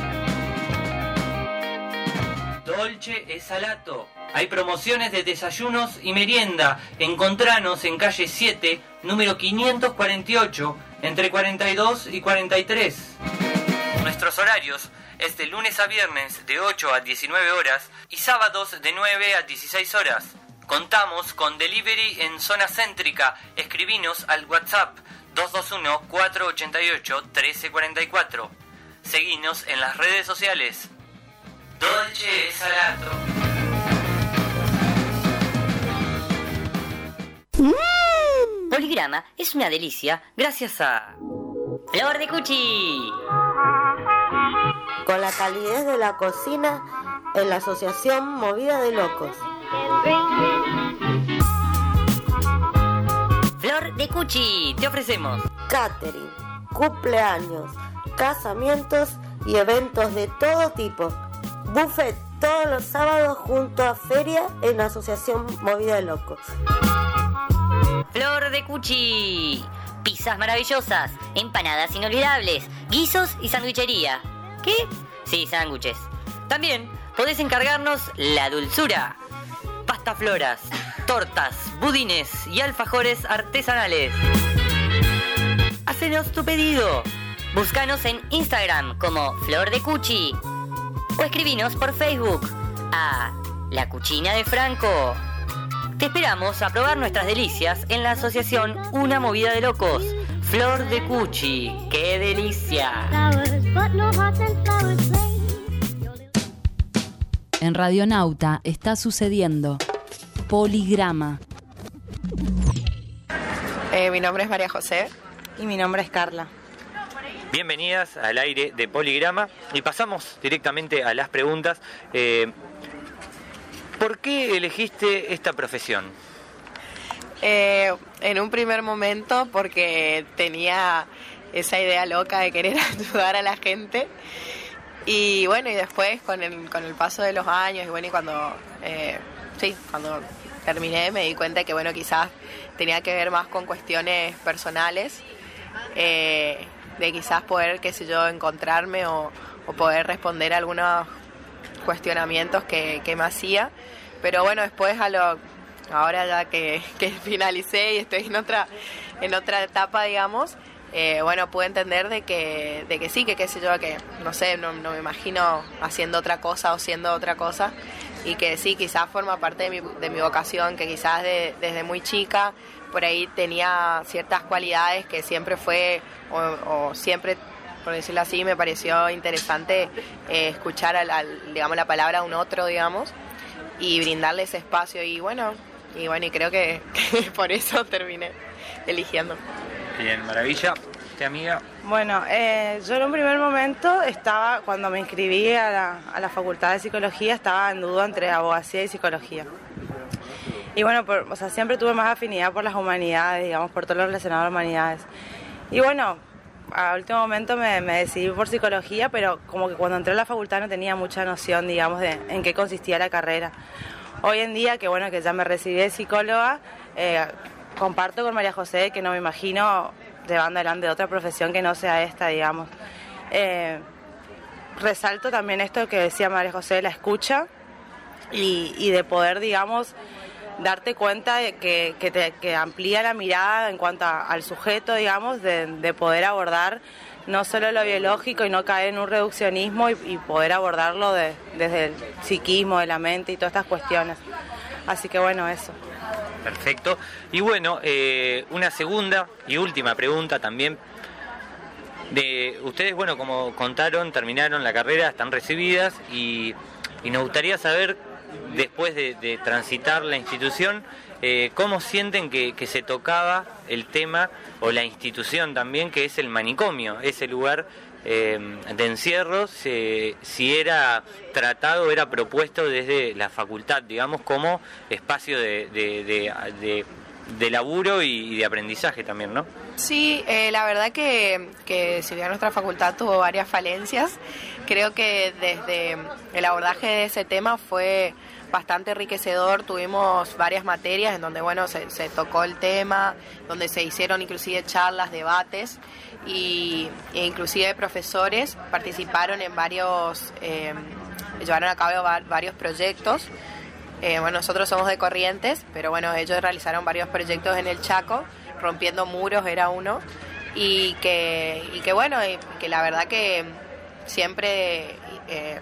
Dolce e Salato. Hay promociones de desayunos y merienda. Encontranos en calle siete, número quinientos cuarenta y ocho, entre cuarenta y dos y cuarenta y tres. Nuestros horarios es de lunes a viernes de ocho a diecinueve horas y sábados de nueve a dieciséis horas. Contamos con delivery en zona céntrica. Escribinos al WhatsApp dos dos uno, cuatro ocho ocho, uno tres cuatro cuatro. Seguinos en las redes sociales. Dolce Salato. Mm. Poligrama es una delicia gracias a Flor de Cuchi. Con la calidez de la cocina en la Asociación Movida de Locos. Flor de Cuchi, te ofrecemos catering, cumpleaños, casamientos y eventos de todo tipo. Buffet todos los sábados junto a feria en la Asociación Movida de Locos. Flor de Cuchi. Pizzas maravillosas, empanadas inolvidables, guisos y sandwichería. ¿Qué? Sí, sándwiches. También podés encargarnos la dulzura. Pasta floras, tortas, budines y alfajores artesanales. Hacenos tu pedido. Búscanos en Instagram como Flor de Cuchi o escribinos por Facebook a La Cuchina de Franco. Te esperamos a probar nuestras delicias en la asociación Una Movida de Locos. Flor de Cuchi, ¡qué delicia! En Radionauta está sucediendo Poligrama. Eh, mi nombre es María José. Y mi nombre es Carla. Bienvenidas al aire de Poligrama y pasamos directamente a las preguntas. Eh, ¿Por qué elegiste esta profesión? Eh, en un primer momento porque tenía esa idea loca de querer ayudar a la gente. Y bueno, y después con el, con el paso de los años y bueno, y cuando, eh, sí, cuando terminé me di cuenta que bueno, quizás tenía que ver más con cuestiones personales, eh, de quizás poder, qué sé yo, encontrarme o, o poder responder a algunos cuestionamientos que, que me hacía. Pero bueno, después a lo, ahora ya que, que finalicé y estoy en otra, en otra etapa, digamos, Eh, bueno, pude entender de que, de que sí, que qué sé yo, que no sé, no, no me imagino haciendo otra cosa o siendo otra cosa, y que sí, quizás forma parte de mi, de mi vocación, que quizás de, desde muy chica por ahí tenía ciertas cualidades que siempre fue, o, o siempre, por decirlo así, me pareció interesante eh, escuchar al, al, digamos, la palabra a un otro, digamos, y brindarle ese espacio, y bueno, y bueno, y creo que, que por eso terminé eligiendo. Bien, maravilla. ¿Te, amiga? Bueno, eh, yo en un primer momento estaba, cuando me inscribí a la, a la Facultad de Psicología, estaba en duda entre abogacía y psicología. Y bueno, por, o sea, siempre tuve más afinidad por las humanidades, digamos, por todo lo relacionado a las humanidades. Y bueno, a último momento me, me decidí por psicología, pero como que cuando entré a la facultad no tenía mucha noción, digamos, de en qué consistía la carrera. Hoy en día, que bueno, que ya me recibí de psicóloga, eh, comparto con María José que no me imagino llevando adelante otra profesión que no sea esta, digamos. Eh, resalto también esto que decía María José, la escucha y, y de poder, digamos, darte cuenta de que, que, te, que amplía la mirada en cuanto a, al sujeto, digamos, de, de poder abordar no solo lo biológico y no caer en un reduccionismo y, y poder abordarlo de, desde el psiquismo, de la mente y todas estas cuestiones. Así que bueno, eso. Perfecto. Y bueno, eh, una segunda y última pregunta también. De ustedes, bueno, como contaron, terminaron la carrera, están recibidas y, y nos gustaría saber, después de, de transitar la institución, eh, cómo sienten que, que se tocaba el tema o la institución también, que es el manicomio, ese lugar eh, de encierro, si, si era tratado, era propuesto desde la facultad, digamos, como espacio de, de, de, de, de laburo y de aprendizaje también, ¿no? Sí, eh, la verdad que, que si bien nuestra facultad tuvo varias falencias, creo que desde el abordaje de ese tema fue bastante enriquecedor. Tuvimos varias materias en donde bueno se, se tocó el tema, donde se hicieron inclusive charlas, debates, y e inclusive profesores participaron en varios, eh, llevaron a cabo va, varios proyectos. Eh, bueno, nosotros somos de Corrientes, pero bueno, ellos realizaron varios proyectos en el Chaco, Rompiendo Muros era uno, y que, y que bueno, y que la verdad que siempre eh,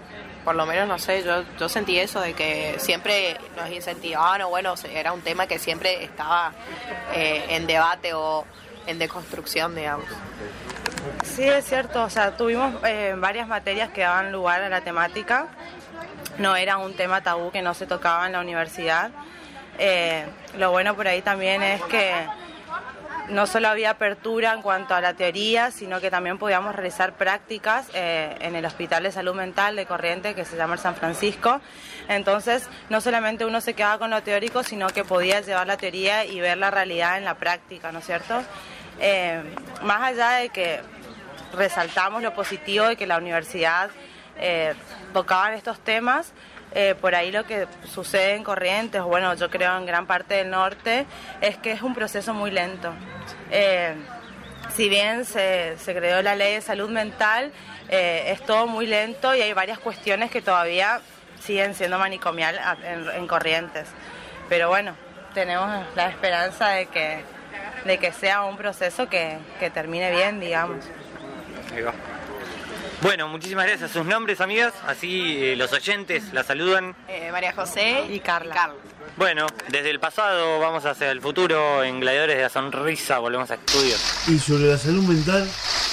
por lo menos, no sé, yo, yo sentí eso de que siempre nos incentivaban, o bueno, era un tema que siempre estaba eh, en debate o en deconstrucción, digamos. Sí, es cierto, o sea, tuvimos eh, varias materias que daban lugar a la temática, no era un tema tabú que no se tocaba en la universidad. Eh, lo bueno por ahí también es que no solo había apertura en cuanto a la teoría, sino que también podíamos realizar prácticas eh, en el Hospital de Salud Mental de Corrientes, que se llama el San Francisco. Entonces, no solamente uno se quedaba con lo teórico, sino que podía llevar la teoría y ver la realidad en la práctica, ¿no es cierto? Eh, más allá de que resaltamos lo positivo de que la universidad eh, tocaba estos temas, Eh, por ahí lo que sucede en Corrientes, bueno, yo creo en gran parte del norte, es que es un proceso muy lento. Eh, si bien se, se creó la ley de salud mental, eh, es todo muy lento y hay varias cuestiones que todavía siguen siendo manicomial en, en Corrientes. Pero bueno, tenemos la esperanza de que, de que sea un proceso que, que termine bien, digamos. Ahí va. Bueno, muchísimas gracias. Sus nombres, amigas, así eh, los oyentes la saludan. Eh, María José y Carla. Carla. Bueno, desde el pasado vamos hacia el futuro en Gladiadores de la Sonrisa, volvemos a estudios. Y sobre la salud mental...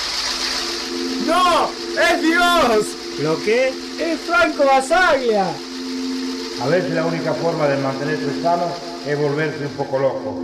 ¡No! ¡Es Dios! ¿Lo qué? ¡Es Franco Basaglia! A veces la única forma de mantenerse sano es volverse un poco loco.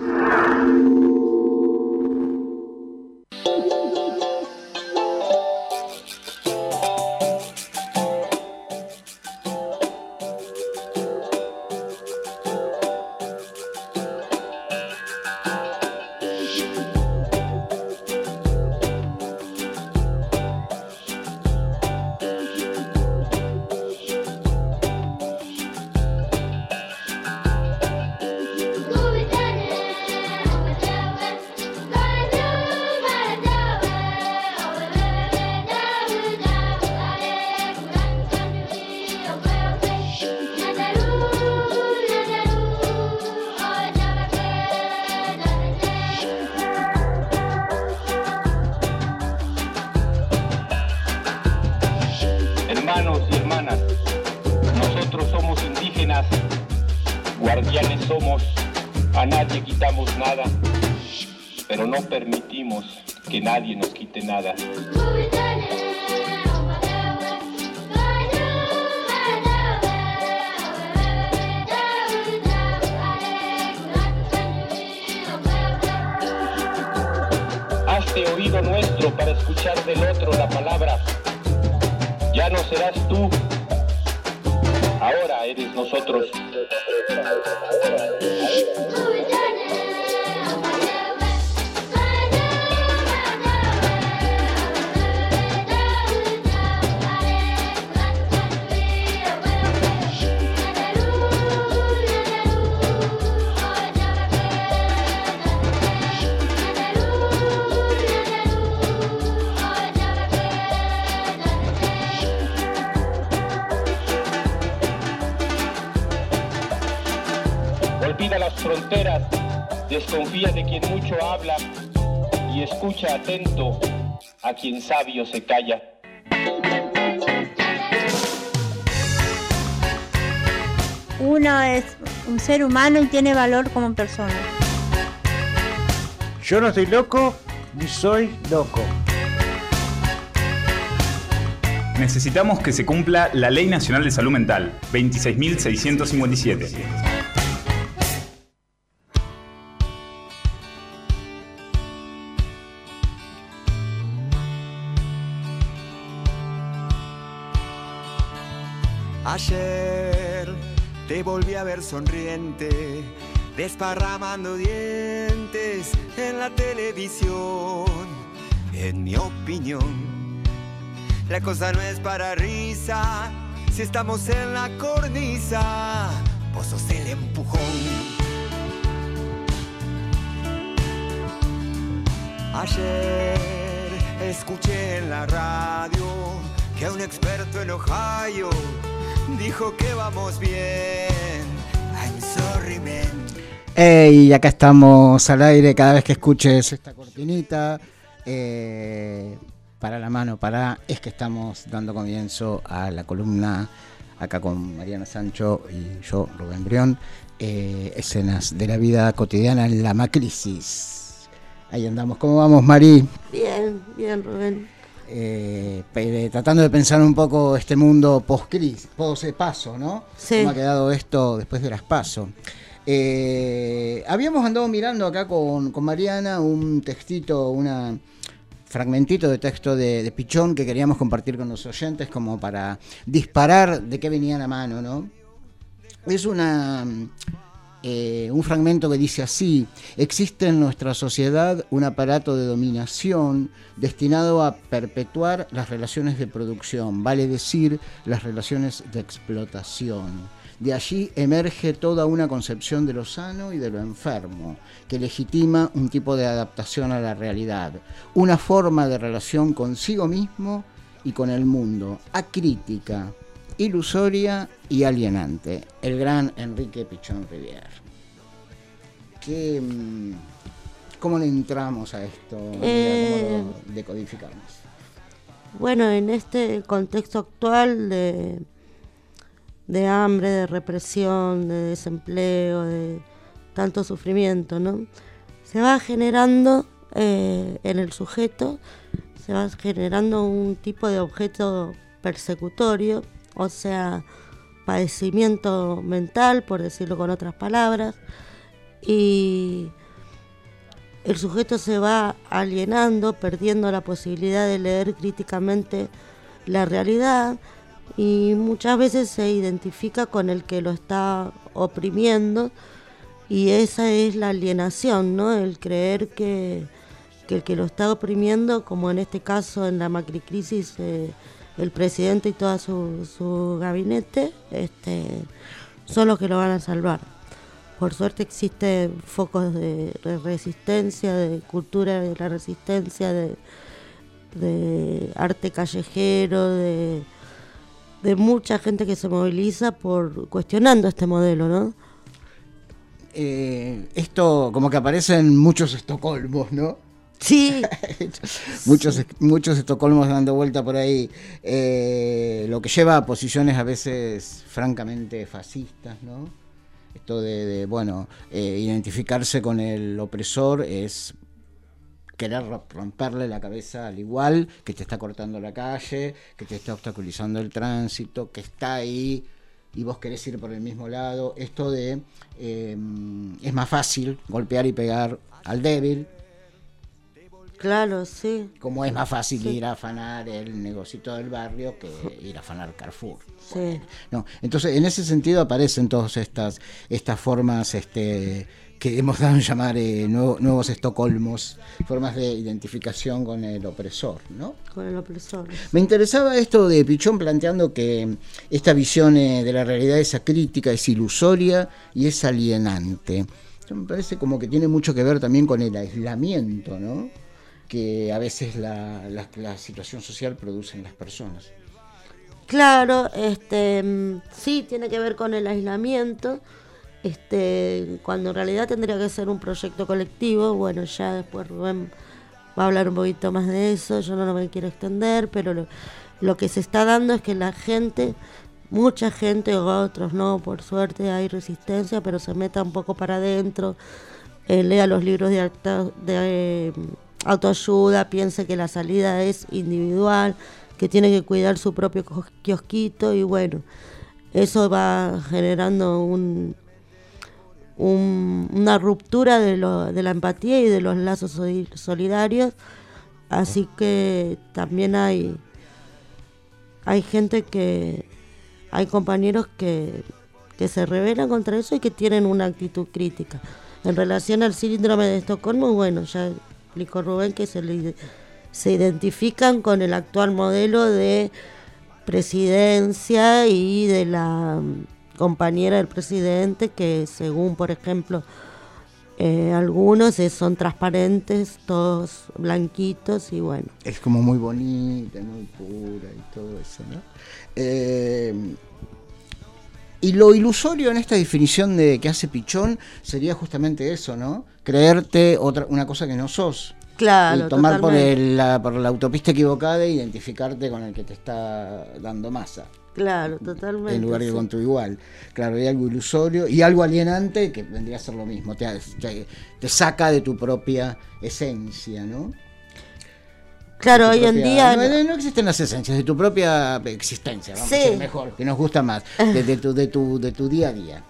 Hermanos y hermanas, nosotros somos indígenas, guardianes somos, a nadie quitamos nada, pero no permitimos que nadie nos quite nada. Hazte oído nuestro para escuchar del otro la palabra. Ya no serás tú, ahora eres nosotros. Olvida las fronteras, desconfía de quien mucho habla y escucha atento a quien sabio se calla. Uno es un ser humano y tiene valor como persona. Yo no estoy loco, ni soy loco. Necesitamos que se cumpla la Ley Nacional de Salud Mental, veintiséis mil seiscientos cincuenta y siete. Ayer te volví a ver sonriente, desparramando dientes en la televisión. En mi opinión, la cosa no es para risa, si estamos en la cornisa, vos sos el empujón. Ayer escuché en la radio que un experto en Ohio dijo que vamos bien. I'm sorry, man. Hey, acá estamos al aire cada vez que escuches esta cortinita. Eh, para la mano, para, es que estamos dando comienzo a la columna acá con Mariana Sancho y yo, Rubén Brión, eh, escenas de la vida cotidiana en la Macrisis. Ahí andamos. ¿Cómo vamos, Mari? Bien, bien, Rubén. Eh, pe- tratando de pensar un poco este mundo post-crisis, post-paso, ¿no? Sí. ¿Cómo ha quedado esto después de las paso? Eh, habíamos andado mirando acá con, con Mariana un textito, una fragmentito de texto de, de Pichón que queríamos compartir con los oyentes como para disparar de qué venían a mano, ¿no? Es una eh, un fragmento que dice así: existe en nuestra sociedad un aparato de dominación destinado a perpetuar las relaciones de producción, vale decir, las relaciones de explotación. De allí emerge toda una concepción de lo sano y de lo enfermo, que legitima un tipo de adaptación a la realidad, una forma de relación consigo mismo y con el mundo, acrítica, ilusoria y alienante. El gran Enrique Pichón Rivière. ¿Qué, ¿Cómo le entramos a esto? Eh, ¿Cómo lo decodificamos? Bueno, en este contexto actual de... de hambre, de represión, de desempleo, de tanto sufrimiento, ¿no? Se va generando eh, en el sujeto, se va generando un tipo de objeto persecutorio, o sea, padecimiento mental, por decirlo con otras palabras, y el sujeto se va alienando, perdiendo la posibilidad de leer críticamente la realidad, y muchas veces se identifica con el que lo está oprimiendo, y esa es la alienación, ¿no? El creer que, que el que lo está oprimiendo, como en este caso en la macricrisis, eh, el presidente y todo su, su gabinete, este, son los que lo van a salvar. Por suerte existen focos de, de resistencia, de cultura de la resistencia, de, de arte callejero, de... de mucha gente que se moviliza por cuestionando este modelo, ¿no? Eh, esto como que aparecen muchos Estocolmos, ¿no? Sí. muchos, sí. muchos Estocolmos dando vuelta por ahí, eh, lo que lleva a posiciones a veces francamente fascistas, ¿no? Esto de, de bueno, eh, identificarse con el opresor es querer romperle la cabeza al igual, que te está cortando la calle, que te está obstaculizando el tránsito, que está ahí y vos querés ir por el mismo lado. Esto de eh, es más fácil golpear y pegar al débil. Claro, sí. Como es más fácil sí. ir a afanar el negocito del barrio que ir a afanar Carrefour. Sí. Bueno, no, entonces en ese sentido aparecen todas estas, estas formas este, que hemos dado en llamar eh, nuevo, nuevos Estocolmos, formas de identificación con el opresor, ¿no? Con el opresor. Me interesaba esto de Pichón planteando que esta visión eh, de la realidad es acrítica, es ilusoria y es alienante. Esto me parece como que tiene mucho que ver también con el aislamiento, ¿no? Que a veces la, la, la situación social produce en las personas. Claro, este, sí, tiene que ver con el aislamiento. Este, cuando en realidad tendría que ser un proyecto colectivo. Bueno, ya después Rubén va a hablar un poquito más de eso, yo no, no me quiero extender, pero lo, lo que se está dando es que la gente, mucha gente, o otros no, por suerte hay resistencia, pero se meta un poco para adentro, eh, lea los libros de, auto, de eh, autoayuda, piense que la salida es individual, que tiene que cuidar su propio kiosquito, y bueno, eso va generando un Un, una ruptura de, lo, de la empatía y de los lazos solidarios, así que también hay hay gente que hay compañeros que, que se rebelan contra eso y que tienen una actitud crítica. En relación al síndrome de Estocolmo, bueno, ya explicó Rubén que se, le, se identifican con el actual modelo de presidencia y de la compañera del presidente, que según, por ejemplo, eh, algunos eh, son transparentes, todos blanquitos, y bueno. Es como muy bonita, muy pura y todo eso, ¿no? Eh, y lo ilusorio en esta definición de que hace Pichón sería justamente eso, ¿no? Creerte otra una cosa que no sos. Claro, y tomar por, totalmente. el, la, por la autopista equivocada e identificarte con el que te está dando masa. Claro, totalmente. En lugar que sí. con tu igual. Claro, hay algo ilusorio y algo alienante que vendría a ser lo mismo. Te, te, te saca de tu propia esencia, ¿no? Claro, hoy propia, en día... No, no, no existen las esencias, de tu propia existencia, vamos Sí. a decir mejor, que nos gusta más, de, de, tu, de, tu, de tu día a día.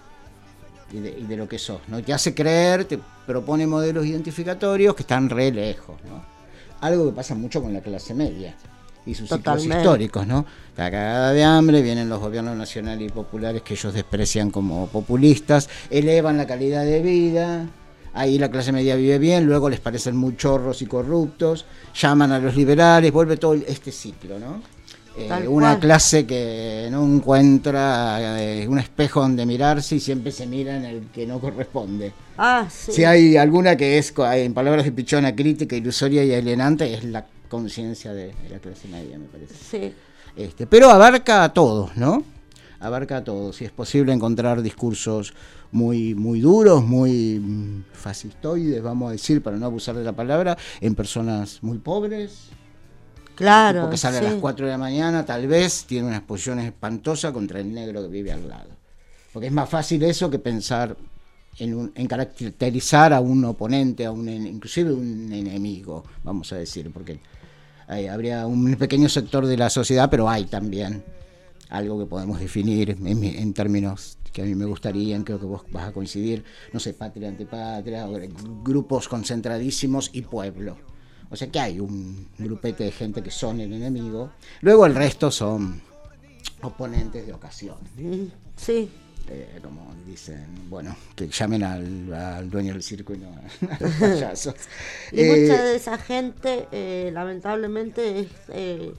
Y de, y de lo que sos, ¿no? Te hace creer, te propone modelos identificatorios que están re lejos, ¿no? Algo que pasa mucho con la clase media y sus ciclos Totalmente. históricos, ¿no? La cagada de hambre, vienen los gobiernos nacionales y populares que ellos desprecian como populistas, elevan la calidad de vida, ahí la clase media vive bien, luego les parecen muy chorros y corruptos, llaman a los liberales, vuelve todo este ciclo, ¿no? Eh, una cual. clase que no encuentra eh, un espejo donde mirarse y siempre se mira en el que no corresponde. Ah, sí. Si hay alguna que es, en palabras de Pichona, crítica, ilusoria y alienante, es la conciencia de, de la clase media, me parece. Sí. Este, pero abarca a todos, ¿no? Abarca a todos. Si es posible encontrar discursos muy, muy duros, muy mm, fascistoides, vamos a decir, para no abusar de la palabra, en personas muy pobres. Claro, Porque sale sí. a las cuatro de la mañana, tal vez, tiene una exposición espantosa contra el negro que vive al lado. Porque es más fácil eso que pensar en, un, en caracterizar a un oponente, a un inclusive un enemigo, vamos a decir, porque hay, habría un pequeño sector de la sociedad, pero hay también algo que podemos definir en, en términos que a mí me gustarían, creo que vos vas a coincidir, no sé, patria, antipatria, grupos concentradísimos y pueblo. O sea que hay un grupete de gente que son el enemigo. Luego el resto son oponentes de ocasión. Sí. Eh, como dicen, bueno, que llamen al, al dueño del circo y no a los payasos. Y Eh, mucha de esa gente, eh, lamentablemente, es eh,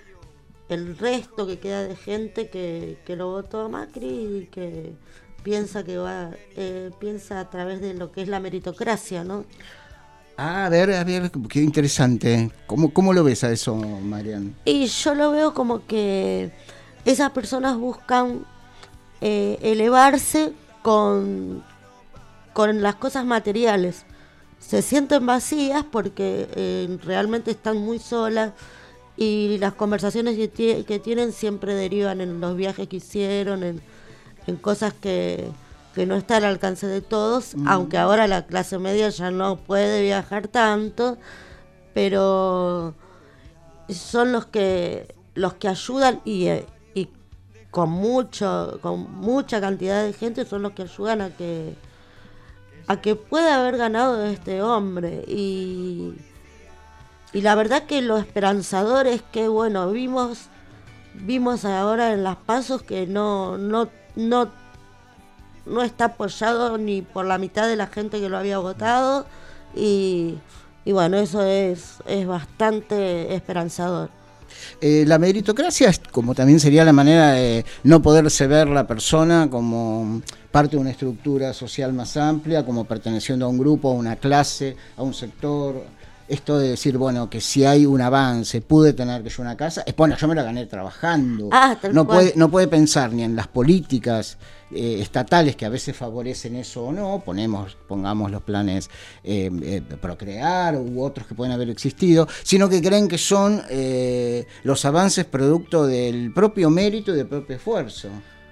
el resto que queda de gente que, que lo votó a Macri y que piensa que va, eh, piensa a través de lo que es la meritocracia, ¿no? Ah, a ver, a ver, qué interesante. ¿Cómo, cómo lo ves a eso, Marian? Y yo lo veo como que esas personas buscan eh, elevarse con, con las cosas materiales. Se sienten vacías porque eh, realmente están muy solas y las conversaciones que, tie- que tienen siempre derivan en los viajes que hicieron, en, en cosas que, que no está al alcance de todos, Mm. aunque ahora la clase media ya no puede viajar tanto, pero son los que los que ayudan y, eh, y con mucho con mucha cantidad de gente son los que ayudan a que a que pueda haber ganado este hombre y y la verdad que lo esperanzador es que bueno vimos vimos ahora en las pasos que no no no no está apoyado ni por la mitad de la gente que lo había votado y, y bueno, eso es, es bastante esperanzador. Eh, la meritocracia es como también sería la manera de no poderse ver la persona como parte de una estructura social más amplia, como perteneciendo a un grupo, a una clase, a un sector. Esto de decir, bueno, que si hay un avance, pude tener que yo una casa, es bueno, yo me la gané trabajando. Ah, tal no cual. puede, no puede pensar ni en las políticas eh, estatales que a veces favorecen eso o no, ponemos, pongamos los planes eh, eh, procrear u otros que pueden haber existido, sino que creen que son eh, los avances producto del propio mérito y del propio esfuerzo.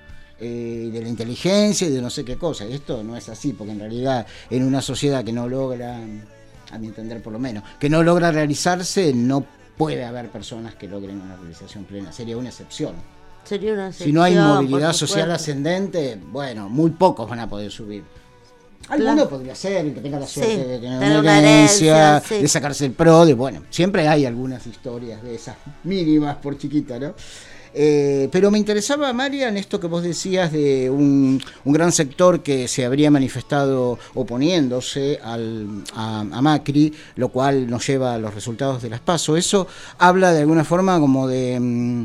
Eh, de la inteligencia y de no sé qué cosa. Y esto no es así, porque en realidad en una sociedad que no logra, a mi entender por lo menos, que no logra realizarse, no puede haber personas que logren una realización plena. Sería una excepción. Sería una Si no hay excepción, movilidad por social supuesto. ascendente, bueno, muy pocos van a poder subir. Alguno Claro. podría ser, el que tenga la suerte Sí, de tener tener una una herencia, herencia, sí. de sacarse el pro, de bueno, siempre hay algunas historias de esas mínimas por chiquita, ¿no? Eh, pero me interesaba, Marian, esto que vos decías de un, un gran sector que se habría manifestado oponiéndose al, a, a Macri, lo cual nos lleva a los resultados de las PASO. Eso habla de alguna forma como de mm,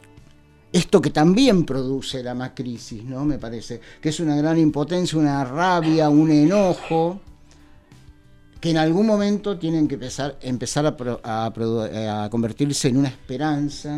esto que también produce la macrisis, ¿no? Me parece que es una gran impotencia, una rabia, un enojo, que en algún momento tienen que empezar, empezar a, pro, a, a convertirse en una esperanza,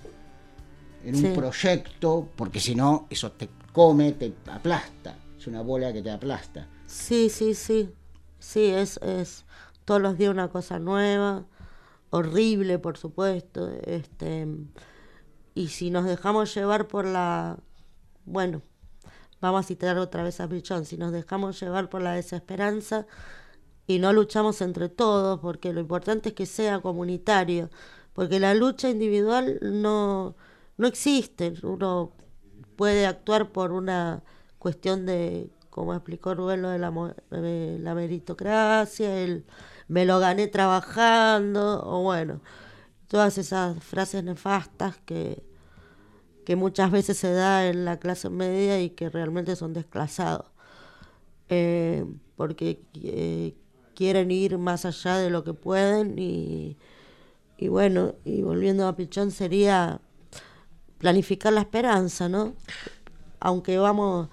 en un Sí. proyecto, porque si no, eso te come, te aplasta, es una bola que te aplasta. Sí, sí, sí, sí, es, es todos los días una cosa nueva, horrible por supuesto, este, y si nos dejamos llevar por la, bueno, vamos a citar otra vez a Pichón, si nos dejamos llevar por la desesperanza y no luchamos entre todos, porque lo importante es que sea comunitario, porque la lucha individual no, no existe, uno puede actuar por una cuestión de, como explicó Rubén, lo de la, de la meritocracia, el me lo gané trabajando, o bueno, todas esas frases nefastas que, que muchas veces se da en la clase media y que realmente son desclasados, eh, porque eh, quieren ir más allá de lo que pueden y, y bueno, y volviendo a Pichón sería planificar la esperanza, ¿no? Aunque vamos...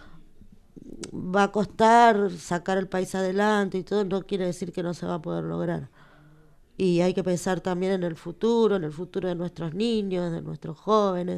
va a costar sacar el país adelante y todo, no quiere decir que no se va a poder lograr. Y hay que pensar también en el futuro, en el futuro de nuestros niños, de nuestros jóvenes,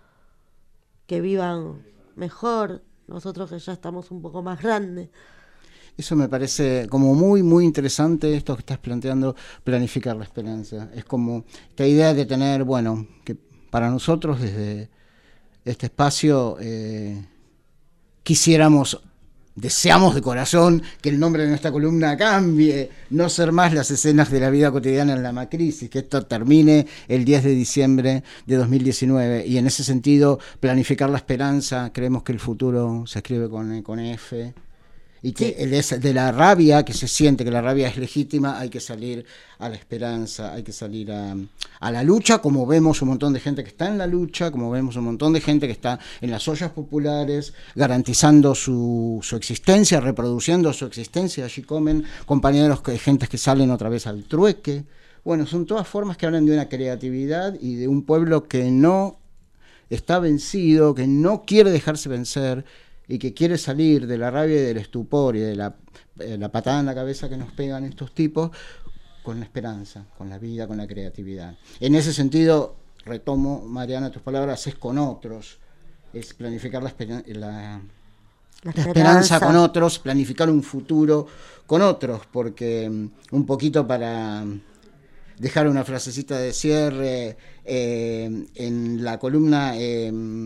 que vivan mejor, nosotros que ya estamos un poco más grandes. Eso me parece como muy, muy interesante esto que estás planteando, planificar la esperanza. Es como esta idea de tener, bueno, que para nosotros desde este espacio... Eh, quisiéramos, deseamos de corazón que el nombre de nuestra columna cambie, no ser más las escenas de la vida cotidiana en la macrisis, que esto termine el diez de diciembre de dos mil diecinueve, y en ese sentido planificar la esperanza. Creemos que el futuro se escribe con, con F, y que sí. De la rabia, que se siente que la rabia es legítima, hay que salir a la esperanza, hay que salir a, a la lucha, como vemos un montón de gente que está en la lucha, como vemos un montón de gente que está en las ollas populares, garantizando su, su existencia, reproduciendo su existencia. Allí comen compañeros, gente que salen otra vez al trueque. Bueno, son todas formas que hablan de una creatividad y de un pueblo que no está vencido, que no quiere dejarse vencer, y que quiere salir de la rabia y del estupor y de la, eh, la patada en la cabeza que nos pegan estos tipos, con la esperanza, con la vida, con la creatividad. En ese sentido, retomo, Mariana, tus palabras, es con otros, es planificar la, esper- la, la, la esperanza. esperanza con otros, planificar un futuro con otros, porque um, un poquito para dejar una frasecita de cierre, eh, en la columna eh,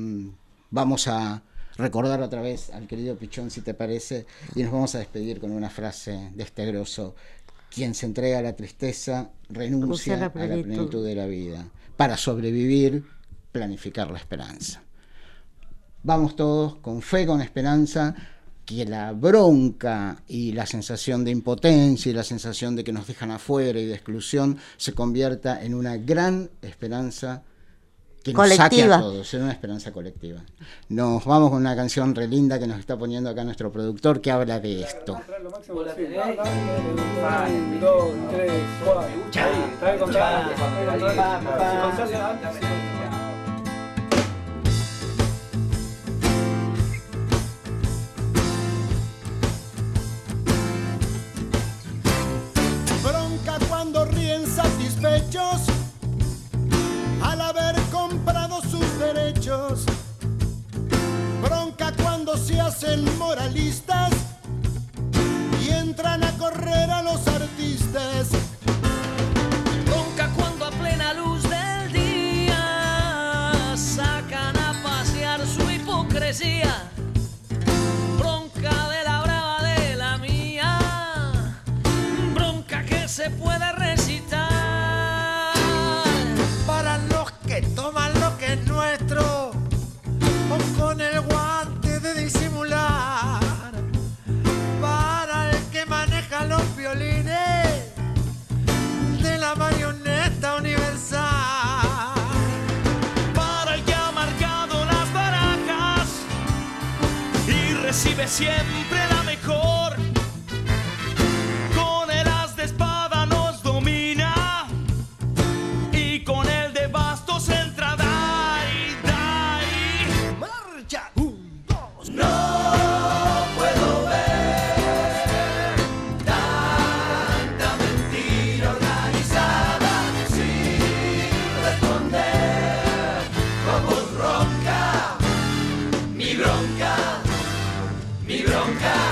vamos a recordar otra vez al querido Pichón, si te parece, y nos vamos a despedir con una frase de este grosso: quien se entrega a la tristeza renuncia a la plenitud, a la plenitud de la vida. Para sobrevivir, planificar la esperanza. Vamos todos con fe, con esperanza, que la bronca y la sensación de impotencia y la sensación de que nos dejan afuera y de exclusión se convierta en una gran esperanza que nos colectiva. Saque a todos, en una esperanza colectiva. Nos vamos con una canción re linda que nos está poniendo acá nuestro productor, que habla de esto. Dos, tres, cuatro. Bronca cuando ríen satisfechos al haber comprado sus derechos. Bronca cuando se hacen moralistas y entran a correr a los artistas. Bronca cuando a plena luz del día sacan a pasear su hipocresía. Bronca de la brava de la mía, bronca que se puede recitar. Que toman lo que es nuestro o con el guante de disimular. Para el que maneja los violines de la marioneta universal. Para el que ha marcado las barajas y recibe siempre la mejor. Con el as de espada nos domina y con el de bastos entra Dai, Dai. Marcha. Un, dos. No puedo ver tanta mentira organizada sin responder con voz ronca. Mi bronca, mi bronca.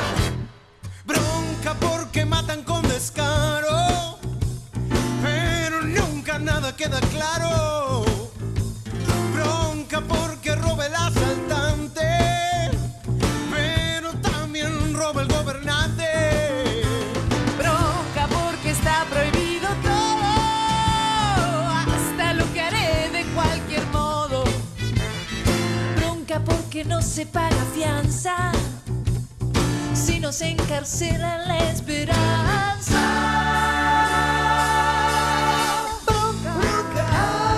se paga fianza, si no se encarcela la esperanza. Bronca, bronca.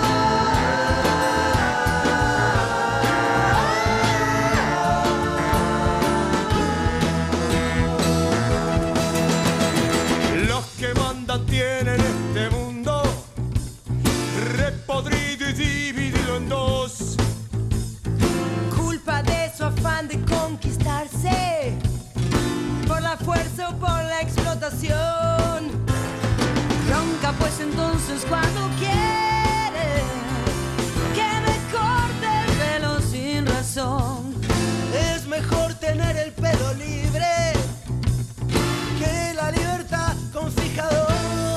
Los que mandan tienen este mundo repodrido y dividido en dos. Culpa de su afán de conquistarse por la fuerza o por la explotación. Bronca pues entonces cuando quiere que me corte el pelo sin razón. Es mejor tener el pelo libre que la libertad con fijador.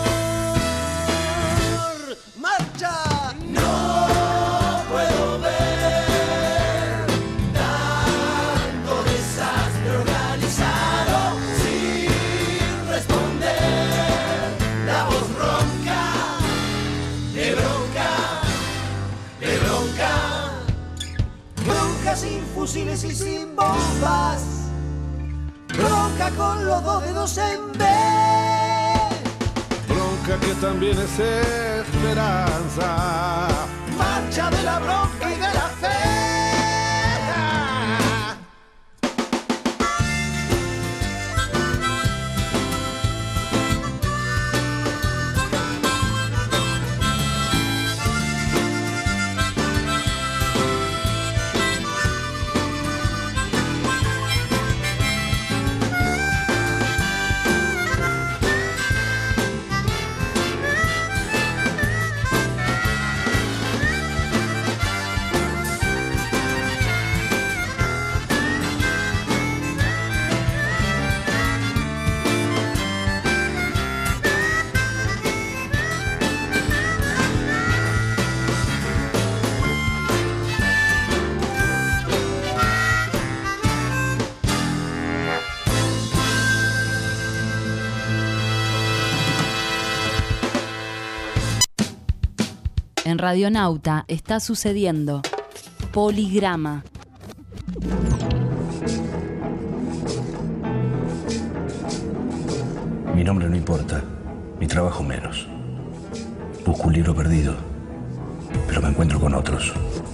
¡Marcha! No puedo ver tanto desastre organizado sin responder. La voz ronca, de bronca, de bronca. Bronca sin fusiles y sin bombas. Bronca con los dos dedos en B. Bronca que también es esperanza. Marcha de la bronca y de la fe. En Radionauta está sucediendo Poligrama. Mi nombre no importa, mi trabajo menos. Busco un libro perdido, pero me encuentro con otros.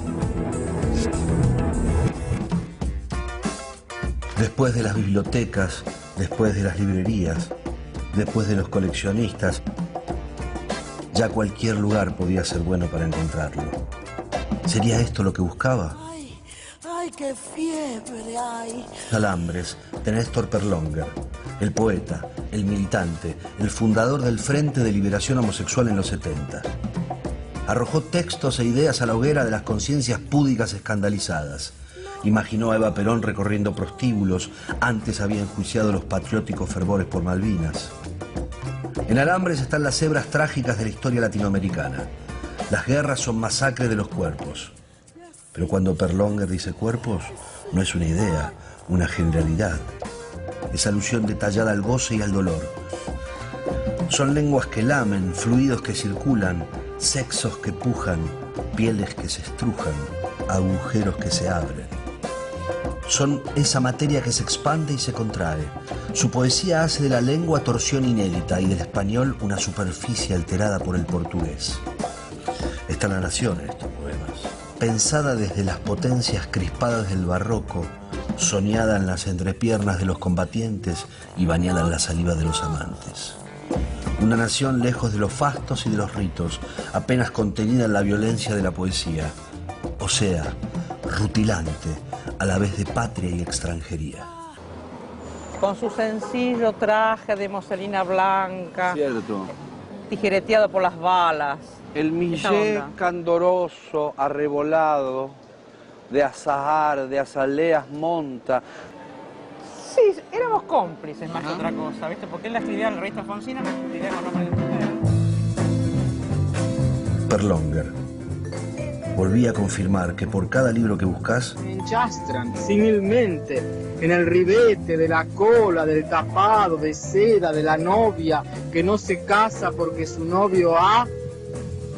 Después de las bibliotecas, después de las librerías, después de los coleccionistas, ya cualquier lugar podía ser bueno para encontrarlo. ¿Sería esto lo que buscaba? Ay, ay, qué fiebre hay. Alambres, de Néstor Perlonger, el poeta, el militante, el fundador del Frente de Liberación Homosexual en los setenta. Arrojó textos e ideas a la hoguera de las conciencias púdicas escandalizadas. Imaginó a Eva Perón recorriendo prostíbulos, antes había enjuiciado los patrióticos fervores por Malvinas. En Alambres están las hebras trágicas de la historia latinoamericana. Las guerras son masacre de los cuerpos. Pero cuando Perlonger dice cuerpos, no es una idea, una generalidad. Es alusión detallada al goce y al dolor. Son lenguas que lamen, fluidos que circulan, sexos que pujan, pieles que se estrujan, agujeros que se abren. Son esa materia que se expande y se contrae. Su poesía hace de la lengua torsión inédita y del español una superficie alterada por el portugués. Está la nación en estos poemas, pensada desde las potencias crispadas del barroco, soñada en las entrepiernas de los combatientes y bañada en la saliva de los amantes. Una nación lejos de los fastos y de los ritos, apenas contenida en la violencia de la poesía, o sea, rutilante, a la vez de patria y extranjería. Con su sencillo traje de moselina blanca, Cierto. tijereteado por las balas. El millé candoroso, arrebolado, de Azahar, de Azaleas Monta. Sí, éramos cómplices más que otra cosa, ¿viste? Porque él la escribía en la revista Alfonsina, la escribía con nombre de mujer. Perlonger. Volví a confirmar que por cada libro que buscas, Me enchastran similmente en el ribete de la cola, del tapado de seda de la novia que no se casa porque su novio ha...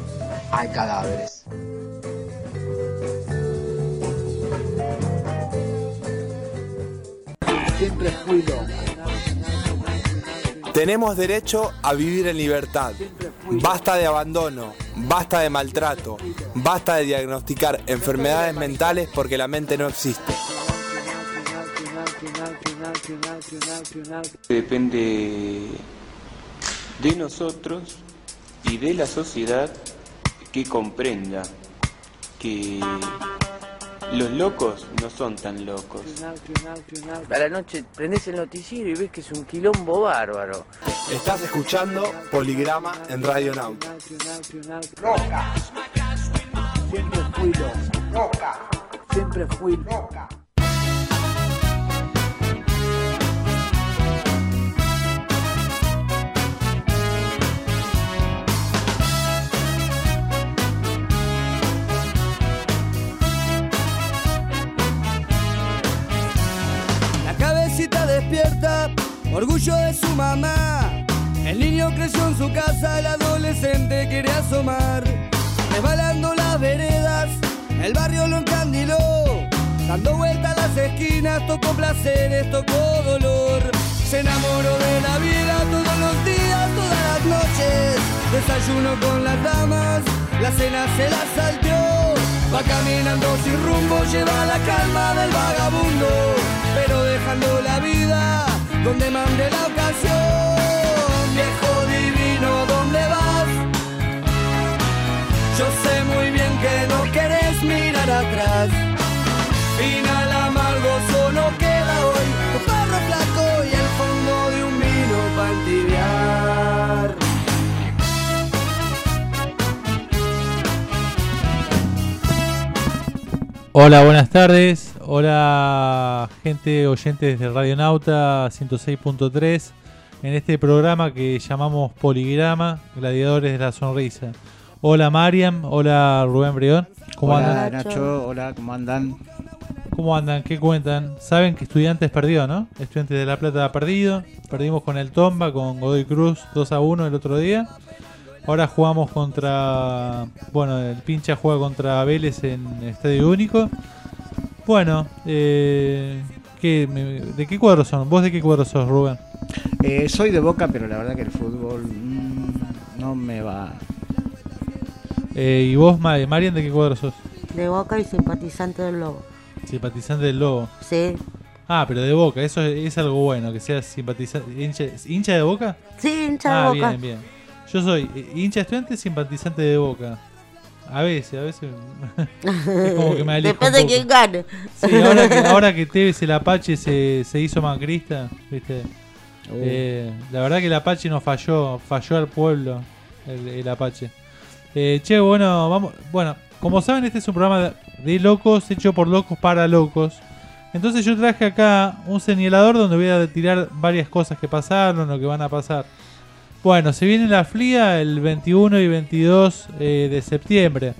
Hay cadáveres. siempre fui loco. Tenemos derecho a vivir en libertad. Basta de abandono, basta de maltrato, basta de diagnosticar enfermedades mentales porque la mente no existe. Depende de nosotros y de la sociedad que comprenda que los locos no son tan locos. A la noche prendés el noticiero y ves que es un quilombo bárbaro. Estás escuchando Poligrama en Radio Nauta. Loca. Siempre fui loca. Loca. Siempre fui loca. Despierta, orgullo de su mamá. El niño creció en su casa, el adolescente quiere asomar. Resbalando las veredas, el barrio lo encandiló. Dando vueltas a las esquinas, tocó placeres, tocó dolor. Se enamoró de la vida todos los días, todas las noches. Desayuno con las damas, la cena se la salteó. Va caminando sin rumbo, lleva la calma del vagabundo, pero dejando la vida donde mande la ocasión. Viejo divino, ¿dónde vas? Yo sé muy bien que no querés mirar atrás. Final amargo solo queda hoy, tu perro flaco y el fondo de un vino para entibiar. Hola, buenas tardes. Hola, gente oyentes de Radio Nauta ciento seis punto tres. En este programa que llamamos Poligrama, Gladiadores de la Sonrisa. Hola, Mariam. Hola, Rubén Brión. ¿Cómo hola, andan? Nacho. Hola, ¿cómo andan? ¿Cómo andan? ¿Qué cuentan? Saben que Estudiantes perdió, ¿no? Estudiantes de La Plata ha perdido. Perdimos con el Tomba, con Godoy Cruz dos a uno el otro día. Ahora jugamos contra... Bueno, el Pincha juega contra Vélez en Estadio Único. Bueno, eh, ¿qué, me, ¿de qué cuadro son? ¿Vos de qué cuadro sos, Rubén? Eh, soy de Boca, pero la verdad que el fútbol mmm, no me va. Eh, ¿Y vos, Marian, de qué cuadro sos? De Boca y simpatizante del Lobo. Simpatizante del Lobo. Sí. Ah, pero de Boca, eso es, es algo bueno, que seas simpatizante. ¿Hincha, ¿hincha de Boca? Sí, hincha de ah, Boca. Bien, bien. Yo soy hincha Estudiante, simpatizante de Boca. A veces, a veces. Es como que me alejo. Depende de quién gane. Sí, ahora que, ahora que Tevez el Apache se, se hizo macrista, ¿viste? Uh. Eh, la verdad que el Apache no falló, falló al pueblo, el, el Apache. Eh, che, bueno, vamos. Bueno, como saben, este es un programa de, de locos, hecho por locos para locos. Entonces yo traje acá un señalador donde voy a tirar varias cosas que pasaron o que van a pasar. Bueno, se viene la F L I A el veintiuno y veintidós eh, de septiembre.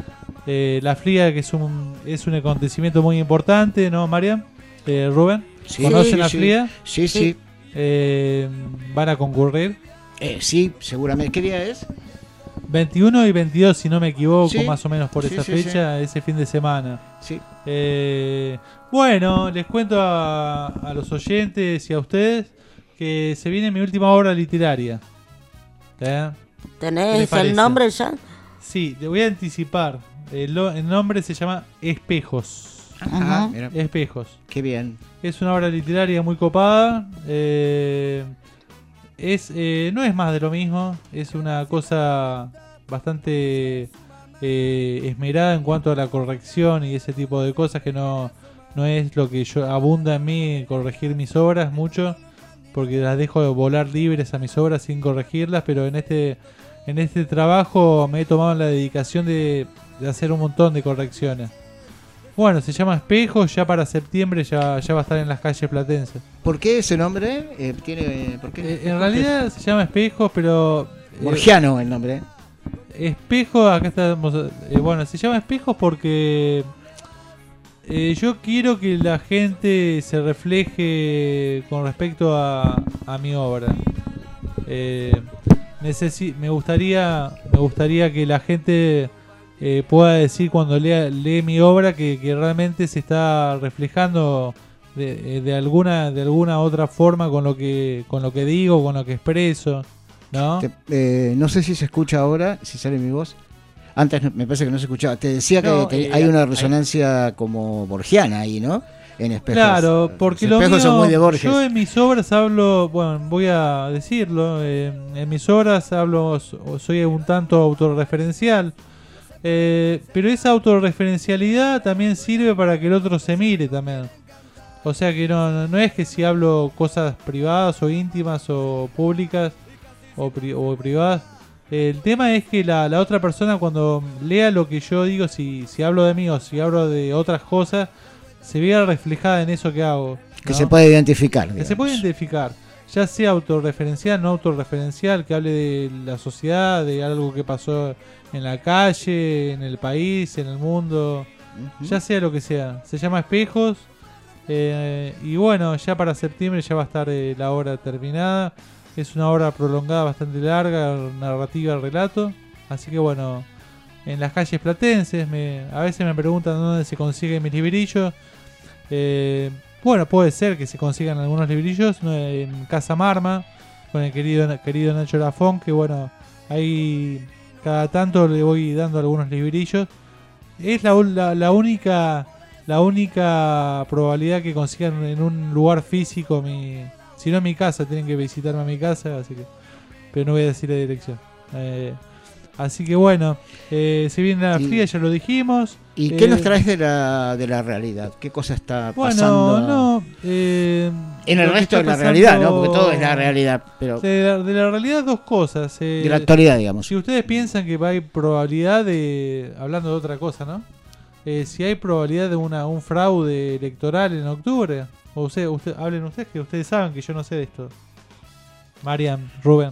Eh, la F L I A que es un es un acontecimiento muy importante, ¿no, Mariam? Eh, Rubén, sí, ¿conocen sí, la F L I A? Sí, sí. Eh, ¿Van a concurrir? Eh, sí, seguramente. ¿Qué día es? veintiuno y veintidós, si no me equivoco, sí, más o menos por sí, esa sí, fecha, sí. ese fin de semana. Sí. Eh, bueno, les cuento a, a los oyentes y a ustedes que se viene mi última obra literaria. ¿Eh? ¿Tenés el nombre ya? Sí, le voy a anticipar. El, lo, el nombre se llama Espejos. Ajá, mira. Espejos. Qué bien. Es una obra literaria muy copada. Eh, es eh, no es más de lo mismo. Es una cosa bastante eh, esmerada en cuanto a la corrección y ese tipo de cosas que no, no es lo que yo abunda en mí, corregir mis obras mucho, porque las dejo volar libres a mis obras sin corregirlas, pero en este en este trabajo me he tomado la dedicación de, de hacer un montón de correcciones. Bueno, se llama Espejos, ya para septiembre ya, ya va a estar en las calles platenses. ¿Por qué ese nombre? Eh, tiene, ¿por qué? Eh, en realidad se llama Espejos, pero... Eh, Borgiano el nombre. Espejos, acá estamos... Eh, bueno, se llama Espejos porque... Eh, yo quiero que la gente se refleje con respecto a, a mi obra. Eh, necesi- me gustaría me gustaría que la gente eh, pueda decir cuando lea, lee mi obra que, que realmente se está reflejando de, de alguna de alguna otra forma con lo que con lo que digo, con lo que expreso, ¿no? Te- eh, no sé si se escucha ahora, si sale mi voz. Antes no- me parece que no se escuchaba. Te decía que No, te- eh, hay una hay- resonancia como borgiana ahí, ¿no? En espejos. Claro, porque Los lo espejos mío, son muy de Borges. yo en mis obras hablo, bueno, voy a decirlo, eh, en mis obras hablo, so- soy un tanto autorreferencial, eh, pero esa autorreferencialidad también sirve para que el otro se mire también. O sea que no, no, no es que si hablo cosas privadas o íntimas o públicas o, pri- o privadas, el tema es que la, la otra persona cuando lea lo que yo digo, si, si hablo de mí o si hablo de otras cosas, se vea reflejada en eso que hago. Que ¿no? se puede identificar. Que se puede identificar, ya sea autorreferencial, no autorreferencial, que hable de la sociedad, de algo que pasó en la calle, en el país, en el mundo, Ujú. ya sea lo que sea. Se llama Espejos, eh, y bueno, ya para septiembre ya va a estar eh, la obra terminada. Es una obra prolongada, bastante larga, narrativa, relato. Así que bueno, en las calles platenses, me, a veces me preguntan dónde se consiguen mis librillos. Eh, bueno, puede ser que se consigan algunos librillos, ¿no? En Casa Marma, con el querido, querido Nacho Lafón, que bueno, ahí cada tanto le voy dando algunos librillos. Es la, la, la única la única probabilidad que consigan en un lugar físico mi, si no en mi casa, tienen que visitarme a mi casa, así que, pero no voy a decir la dirección. Eh, así que bueno, eh, se viene la Y- fría, ya lo dijimos. ¿Y Eh, qué nos traes de la, de la realidad? ¿Qué cosa está Bueno, pasando no. eh, en el lo que resto de está la realidad, ¿no? pasando- Porque todo es la realidad, pero De la, de la realidad, dos cosas. eh, de la actualidad, digamos. Si ustedes piensan que hay probabilidad de. Hablando de otra cosa, ¿no? Eh, si hay probabilidad de una, un fraude electoral en octubre. O usted, usted, hablen ustedes, que ustedes saben que yo no sé de esto. Marian, Rubén.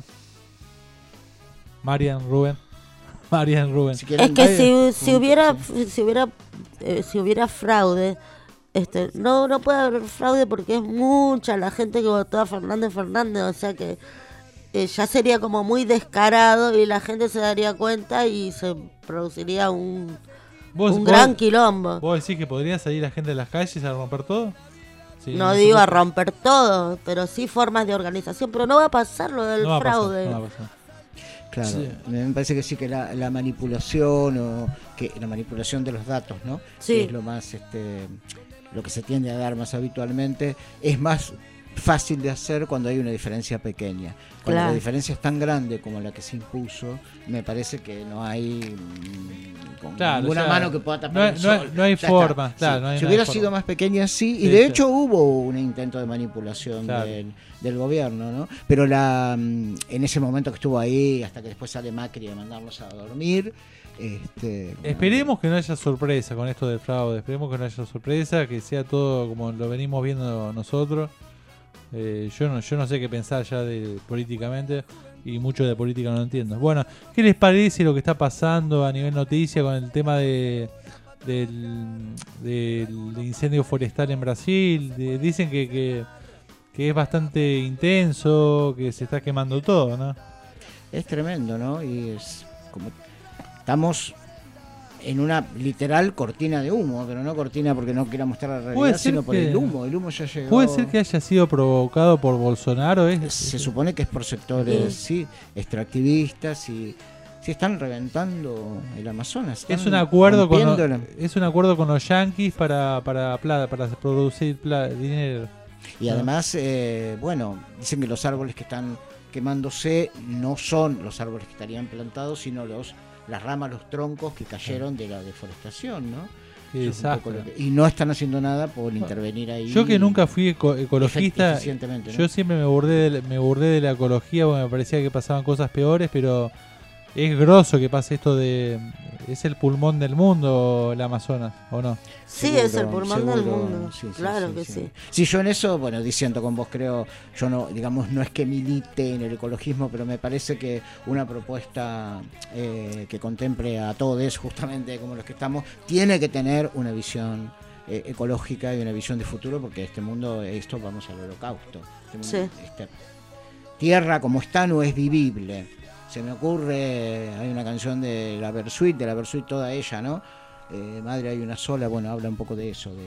Marian, Rubén. Marian, Rubén. Es que si, si hubiera si hubiera eh, si hubiera fraude, este no no puede haber fraude porque es mucha la gente que votó a Fernández Fernández, o sea que eh, ya sería como muy descarado y la gente se daría cuenta y se produciría un ¿Vos- un vos- gran quilombo. ¿Vos decís que podría salir la gente de las calles a romper todo? Sí, No se digo a puede. romper todo, pero sí formas de organización, pero no va a pasar lo del No va a pasar, fraude. no va a pasar. Claro, Sí. me parece que sí que la, la manipulación o que la manipulación de los datos, ¿no? Sí. Que es lo más este lo que se tiende a dar más habitualmente, es más fácil de hacer cuando hay una diferencia pequeña. Cuando Claro. la diferencia es tan grande como la que se impuso, me parece que no hay mm, con Claro, ninguna o sea, mano que pueda tapar no hay- el no hay- sol. no hay Ya está. forma, Sí. claro, no hay- Si no hay hubiera forma. sido más pequeña, sí, y Sí, de sí. hecho hubo un intento de manipulación Claro. del, del gobierno, ¿no? Pero la mm, en ese momento que estuvo ahí, hasta que después sale Macri a mandarlos a dormir, este, Esperemos que no haya sorpresa con esto del fraude. Esperemos que no haya sorpresa, que sea todo como lo venimos viendo nosotros. Eh, yo no yo no sé qué pensar ya de políticamente y mucho de política no entiendo. Bueno, ¿qué les parece lo que está pasando a nivel noticia con el tema de del, del incendio forestal en Brasil? De- dicen que, que, que es bastante intenso, que se está quemando todo, ¿no? es tremendo, ¿no? Y es como estamos en una literal cortina de humo, pero no cortina porque no quiera mostrar la Puede realidad, ser sino por que- el humo. El humo ya llegó. ¿Puede ser que haya sido provocado por Bolsonaro? ¿Es? Se supone que es por sectores, sí, extractivistas y sí están reventando el Amazonas. Es están un acuerdo con rompiendo lo- la- es un acuerdo con los yanquis para para plata, para producir pla- dinero. Y ¿no? además, eh, bueno, dicen que los árboles que están quemándose no son los árboles que estarían plantados, sino los las ramas, los troncos que cayeron de la deforestación, ¿no? Qué Eso es un poco desastre. lo que- y no están haciendo nada por intervenir ahí. Yo que nunca fui eco- ecologista, eficientemente, ¿no? yo siempre me burdé de, la- me burdé de la ecología porque me parecía que pasaban cosas peores, pero es grosso que pase esto de es el pulmón del mundo el Amazonas, ¿o no? Sí, Seguro, es el pulmón del seguro, mundo. sí, sí, claro sí, que sí. sí. Sí, yo en eso, bueno, diciendo con vos creo, yo no, digamos, no es que milite en el ecologismo, pero me parece que una propuesta eh, que contemple a todos, justamente como los que estamos, tiene que tener una visión eh, ecológica y una visión de futuro, porque este mundo, esto vamos al holocausto. Este mundo, Sí. esta tierra como está no es vivible. Se me ocurre, hay una canción de la Versuit, de la Versuit toda ella, ¿no? Eh, Madre hay una sola, bueno, habla un poco de eso, de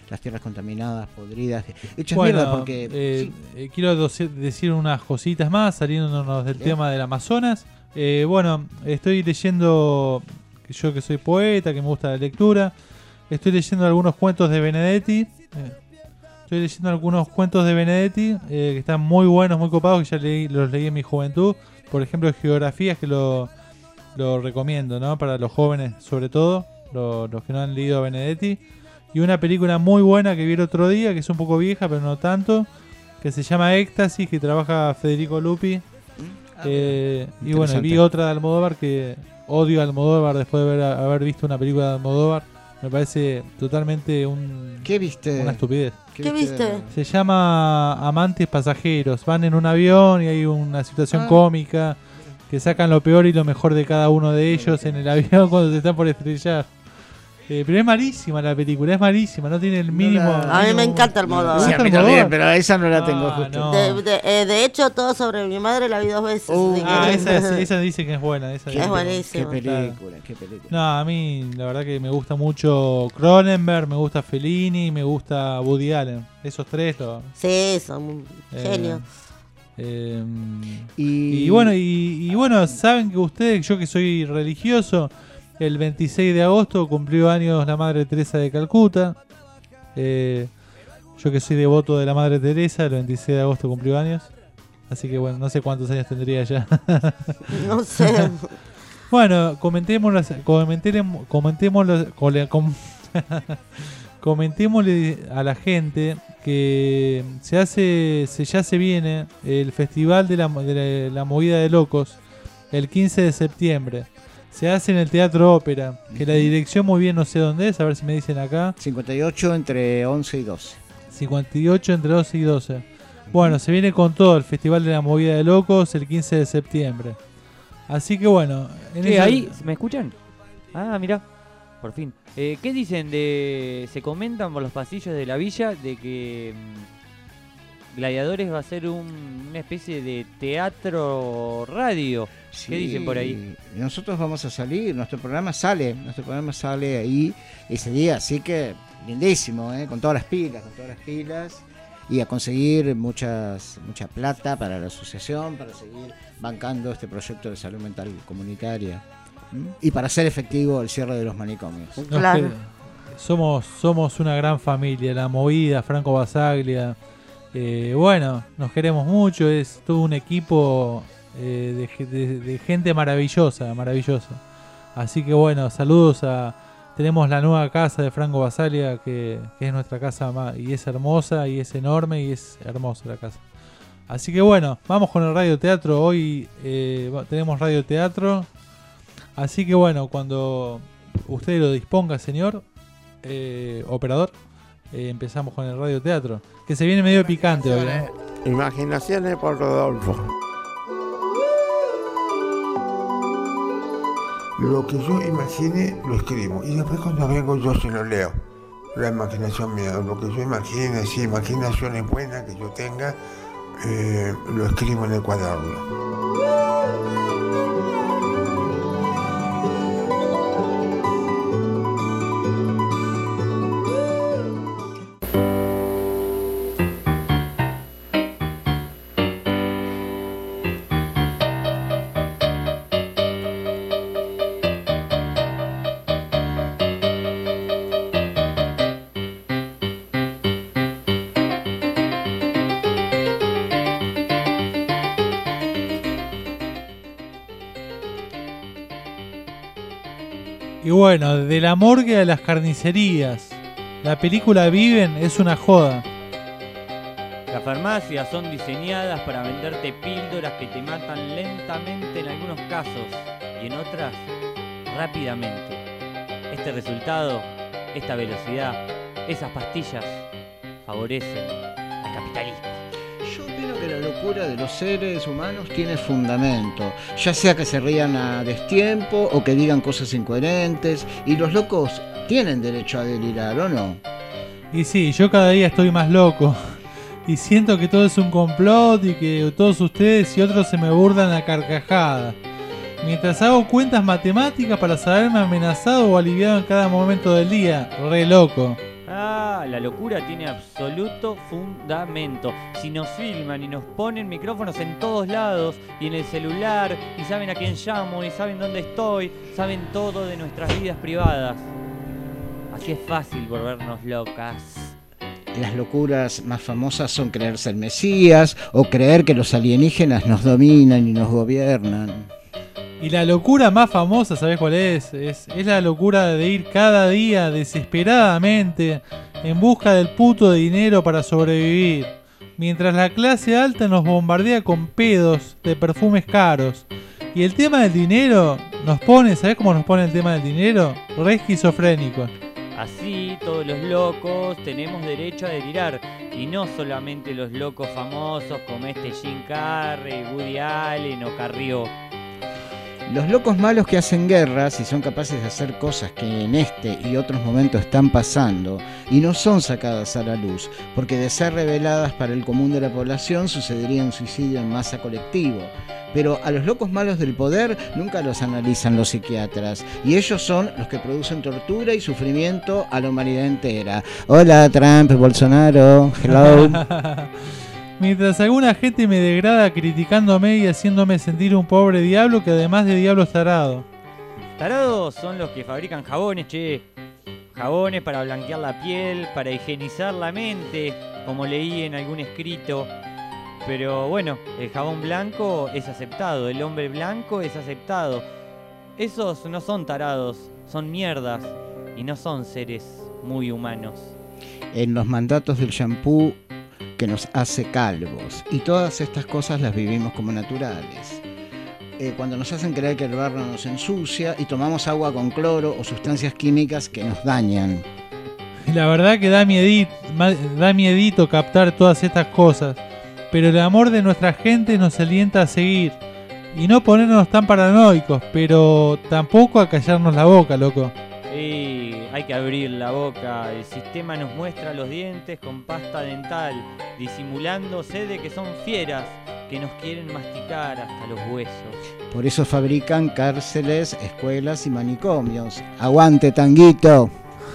las tierras contaminadas, podridas, hechas Bueno, mierda porque... eh, sí. eh, quiero doce- decir unas cositas más, saliéndonos del Bien. tema del Amazonas. Eh, bueno, estoy leyendo, que yo que soy poeta, que me gusta la lectura, estoy leyendo algunos cuentos de Benedetti. Eh, estoy leyendo algunos cuentos de Benedetti eh, que están muy buenos, muy copados, que ya leí, los leí en mi juventud. Por ejemplo, Geografías, que lo, lo recomiendo, ¿no? Para los jóvenes, sobre todo, lo- los que no han leído a Benedetti. Y una película muy buena que vi el otro día, que es un poco vieja, pero no tanto, que se llama Éxtasis, que trabaja Federico Lupi. Eh, y bueno, interesante. vi otra de Almodóvar que odio a Almodóvar después de haber, haber visto una película de Almodóvar. Me parece totalmente un, ¿Qué viste? una estupidez. ¿Qué viste? Se llama Amantes Pasajeros. Van en un avión y hay una situación Ah. cómica que sacan lo peor y lo mejor de cada uno de ellos en el avión cuando se están por estrellar. Eh, pero es malísima la película, es malísima, no tiene el mínimo. A mí me encanta Almodóvar. Sí, a mí también, pero esa no la tengo Ah, justo. no. De, de- eh, de hecho, todo sobre mi madre la vi dos veces. así que- Ah, esa, esa dice que es buena. Esa Es dice que- buenísima. Qué Claro. película, qué película. No, a mí la verdad que me gusta mucho Cronenberg, me gusta Fellini, me gusta Woody Allen. Esos tres lo, Sí, son Eh, genios. eh, Y- y, bueno, y, y bueno, saben que ustedes, yo que soy religioso, el veintiséis de agosto cumplió años la Madre Teresa de Calcuta. Eh, yo que soy devoto de la Madre Teresa, el veintiséis de agosto cumplió años. Así que bueno, no sé cuántos años tendría ya. No sé. Bueno, comentémoslo, comentémoslo, comentémoslo, cole- com- comentémosle a la gente que se hace, se ya se viene el festival de la, de la, la movida de locos el quince de septiembre. Se hace en el Teatro Ópera, que la dirección muy bien no sé dónde es, a ver si me dicen acá. cincuenta y ocho entre once y doce. cincuenta y ocho entre doce y doce. Bueno, se viene con todo el Festival de la Movida de Locos el quince de septiembre. Así que bueno. en Che, esa- ahí, ¿me escuchan? Ah, mirá, por fin. Eh, ¿Qué dicen de... se comentan por los pasillos de la villa de que mm, Gladiadores va a ser un- una especie de teatro radio? ¿Qué dicen por ahí? Nosotros vamos a salir, nuestro programa sale, nuestro programa sale ahí ese día, así que lindísimo, ¿eh? Con todas las pilas, con todas las pilas. Y a conseguir muchas mucha plata para la asociación, para seguir bancando este proyecto de salud mental comunitaria. ¿Mm? Y para hacer efectivo el cierre de los manicomios. Nos que- somos, somos una gran familia, la movida, Franco Basaglia. Eh, bueno, nos queremos mucho, es todo un equipo eh, de, ge- de- de gente maravillosa, maravillosa. Así que bueno, saludos a... Tenemos la nueva casa de Franco Basaglia, que, que es nuestra casa ma- y es hermosa, y es enorme, y es hermosa la casa. Así que bueno, vamos con el radioteatro. Hoy eh, va- tenemos radioteatro. Así que bueno, cuando usted lo disponga, señor eh, operador, eh, empezamos con el radioteatro. Que se viene medio picante hoy, ¿eh? Imaginaciones por Rodolfo. Lo que yo imagine lo escribo y después cuando vengo yo se lo leo. La imaginación mía, lo que yo imagine, si imaginaciones buenas que yo tenga, eh, lo escribo en el cuaderno. Y bueno, de la morgue a las carnicerías. La película Viven es una joda. Las farmacias son diseñadas para venderte píldoras que te matan lentamente en algunos casos y en otras rápidamente. Este resultado, esta velocidad, esas pastillas favorecen al capitalismo. Yo opino que la locura de los seres humanos tiene fundamento, ya sea que se rían a destiempo o que digan cosas incoherentes, y los locos tienen derecho a delirar, ¿o no? Y sí, yo cada día estoy más loco. Y siento que todo es un complot y que todos ustedes y otros se me burlan a carcajadas. Mientras hago cuentas matemáticas para saberme amenazado o aliviado en cada momento del día. Re loco. Ah, verdad, la locura tiene absoluto fundamento. Si nos filman y nos ponen micrófonos en todos lados y en el celular, y saben a quién llamo, y saben dónde estoy, saben todo de nuestras vidas privadas. Así es fácil volvernos locas. Las locuras más famosas son creerse el Mesías o creer que los alienígenas nos dominan y nos gobiernan. Y la locura más famosa, ¿sabés cuál es? Es, es la locura de ir cada día desesperadamente en busca del puto dinero para sobrevivir, mientras la clase alta nos bombardea con pedos de perfumes caros. Y el tema del dinero nos pone, ¿sabés cómo nos pone el tema del dinero? Re esquizofrénico. Así, todos los locos tenemos derecho a delirar. Y no solamente los locos famosos como este Jim Carrey, Woody Allen o Carrió. Los locos malos que hacen guerras y son capaces de hacer cosas que en este y otros momentos están pasando y no son sacadas a la luz, porque de ser reveladas para el común de la población sucedería un suicidio en masa colectivo. Pero a los locos malos del poder nunca los analizan los psiquiatras, y ellos son los que producen tortura y sufrimiento a la humanidad entera. Hola Trump, Bolsonaro, hello. Mientras alguna gente me degrada criticándome y haciéndome sentir un pobre diablo que además de diablo es tarado. Tarados son los que fabrican jabones, che. Jabones para blanquear la piel, para higienizar la mente, como leí en algún escrito. Pero bueno, el jabón blanco es aceptado, el hombre blanco es aceptado. Esos no son tarados, son mierdas y no son seres muy humanos. En los mandatos del shampoo que nos hace calvos, y todas estas cosas las vivimos como naturales. Eh, cuando nos hacen creer que el barro nos ensucia y tomamos agua con cloro o sustancias químicas que nos dañan. La verdad que da miedito, da miedito captar todas estas cosas, pero el amor de nuestra gente nos alienta a seguir y no ponernos tan paranoicos, pero tampoco a callarnos la boca, loco. Y hay que abrir la boca. El sistema nos muestra los dientes con pasta dental, disimulándose de que son fieras que nos quieren masticar hasta los huesos. Por eso fabrican cárceles, escuelas y manicomios. ¡Aguante, Tanguito!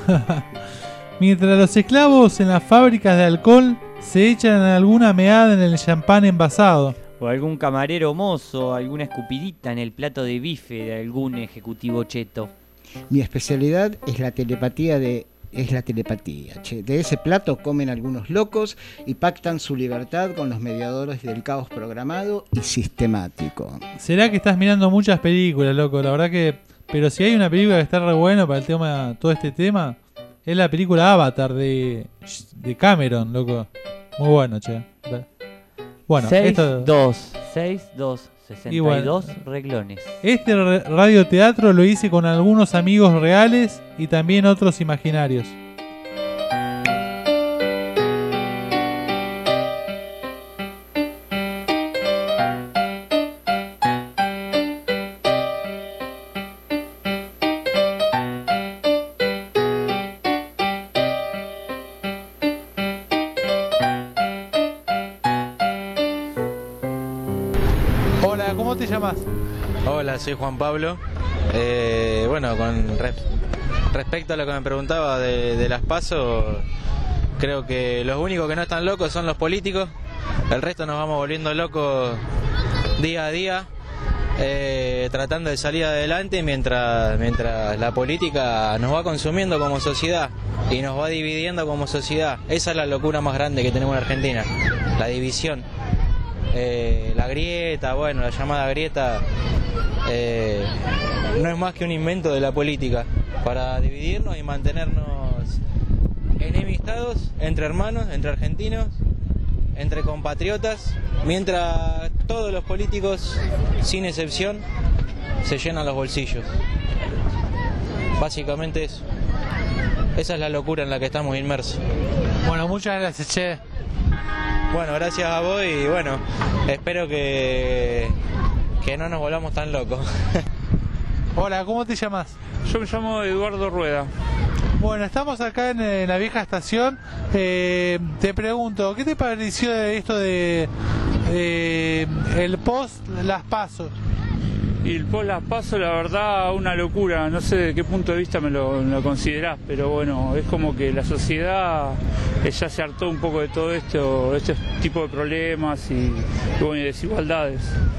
Mientras los esclavos en las fábricas de alcohol se echan alguna meada en el champán envasado. O algún camarero mozo, alguna escupidita en el plato de bife de algún ejecutivo cheto. Mi especialidad es la telepatía de... es la telepatía. Che. De ese plato comen algunos locos y pactan su libertad con los mediadores del caos programado y sistemático. ¿Será que estás mirando muchas películas, loco? La verdad que... Pero si hay una película que está re buena para el tema, todo este tema, es la película Avatar de, de Cameron, loco. Muy bueno, che. Bueno, seis dos seis dos sesenta y dos bueno, reglones. Este radioteatro lo hice con algunos amigos reales y también otros imaginarios. ¿Cómo te llamas? Hola, soy Juan Pablo. Eh, bueno, con res respecto a lo que me preguntaba de, de las PASO, creo que los únicos que no están locos son los políticos. El resto nos vamos volviendo locos día a día, eh, tratando de salir adelante mientras, mientras la política nos va consumiendo como sociedad y nos va dividiendo como sociedad. Esa es la locura más grande que tenemos en Argentina, la división. Eh, la grieta, bueno, la llamada grieta, eh, no es más que un invento de la política para dividirnos y mantenernos enemistados entre hermanos, entre argentinos, entre compatriotas, mientras todos los políticos, sin excepción, se llenan los bolsillos. Básicamente eso. Esa es la locura en la que estamos inmersos. Bueno, muchas gracias, che. Bueno, gracias a vos y bueno, espero que, que no nos volvamos tan locos. Hola, ¿cómo te llamas? Yo me llamo Eduardo Rueda. Bueno, estamos acá en, en la vieja estación. Eh, te pregunto, ¿qué te pareció de esto de, de el post las PASO? Y el post las paso, la verdad, una locura. No sé de qué punto de vista me lo, me lo considerás, pero bueno, es como que la sociedad eh, ya se hartó un poco de todo esto, de este tipo de problemas y, y, bueno, y desigualdades.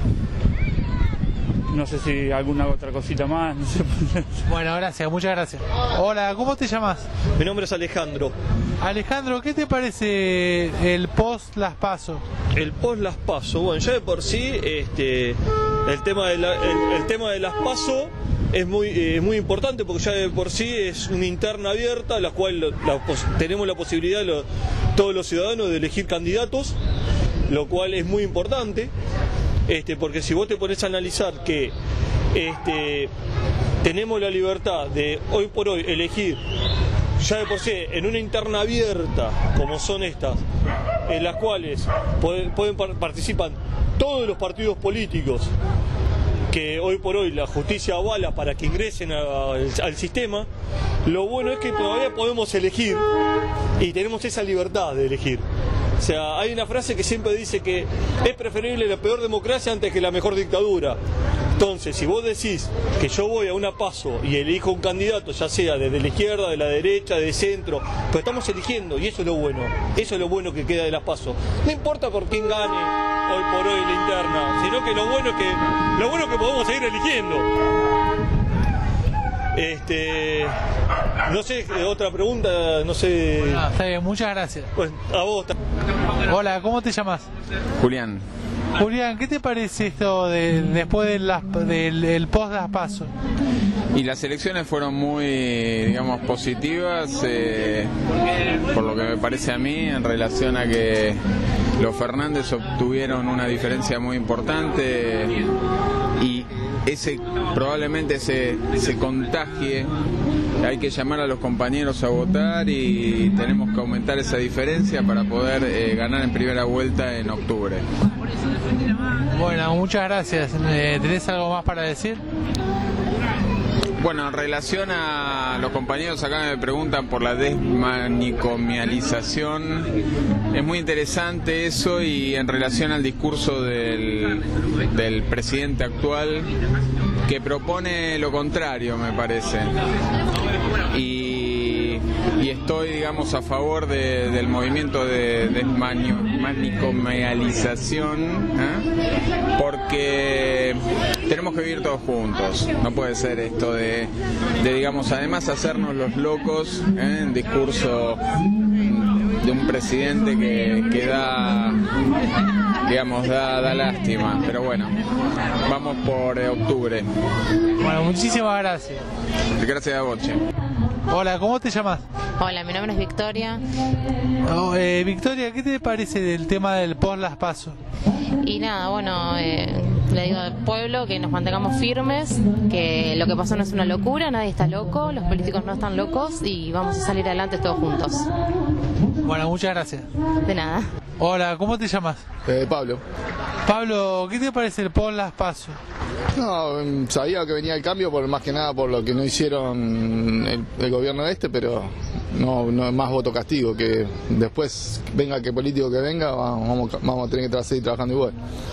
No sé si alguna otra cosita más, no sé. Bueno, gracias, muchas gracias. Hola, ¿cómo te llamas? Mi nombre es Alejandro. Alejandro, ¿qué te parece el post las paso? El post las paso, bueno, ya de por sí, este, el tema de la, el, el tema de las paso es muy eh, muy importante porque ya de por sí es una interna abierta, la cual la, tenemos la posibilidad lo, todos los ciudadanos de elegir candidatos, lo cual es muy importante. Este, porque si vos te pones a analizar que este, tenemos la libertad de hoy por hoy elegir, ya de por sí, en una interna abierta como son estas, en las cuales pueden, pueden participan todos los partidos políticos que hoy por hoy la justicia avala para que ingresen a, al, al sistema, lo bueno es que todavía podemos elegir y tenemos esa libertad de elegir. O sea, hay una frase que siempre dice que es preferible la peor democracia antes que la mejor dictadura. Entonces, si vos decís que yo voy a una PASO y elijo un candidato, ya sea desde la izquierda, de la derecha, de centro, pero estamos eligiendo y eso es lo bueno, eso es lo bueno que queda de las PASO. No importa por quién gane hoy por hoy la interna, sino que lo bueno es que, lo bueno es que podemos seguir eligiendo. Este, no sé, otra pregunta, no sé. Bueno, está bien, muchas gracias. Pues, a vos. Hola, ¿cómo te llamas? Julián. Julián, ¿qué te parece esto de, después de las, del el post las paso? Y las elecciones fueron muy, digamos, positivas, eh, por lo que me parece a mí, en relación a que los Fernández obtuvieron una diferencia muy importante y ese probablemente se, se contagie. Hay que llamar a los compañeros a votar y tenemos que aumentar esa diferencia para poder eh, ganar en primera vuelta en octubre. Bueno, muchas gracias. ¿Tenés algo más para decir? Bueno, en relación a los compañeros acá me preguntan por la desmanicomialización, es muy interesante eso, y en relación al discurso del, del presidente actual, que propone lo contrario, me parece. Y, y estoy, digamos, a favor de, del movimiento de desmanicomialización, ¿eh? Porque tenemos que vivir todos juntos. No puede ser esto de, de digamos, además hacernos los locos, ¿eh? En discurso de un presidente que, que da, digamos, da, da lástima. Pero bueno, vamos por eh, octubre. Bueno, muchísimas gracias. Gracias a vos, che. Hola, ¿cómo te llamas? Hola, mi nombre es Victoria. Oh, eh, Victoria, ¿qué te parece del tema del post las paso? Y nada, bueno, eh, le digo al pueblo que nos mantengamos firmes, que lo que pasó no es una locura, nadie está loco, los políticos no están locos y vamos a salir adelante todos juntos. Bueno, muchas gracias. De nada. Hola, ¿cómo te llamas? Eh, Pablo. Pablo, ¿qué te parece el post las paso? No, sabía que venía el cambio, por más que nada por lo que no hicieron el, el gobierno este, pero no, no más voto castigo, que después venga que político que venga, vamos, vamos a tener que seguir trabajando igual.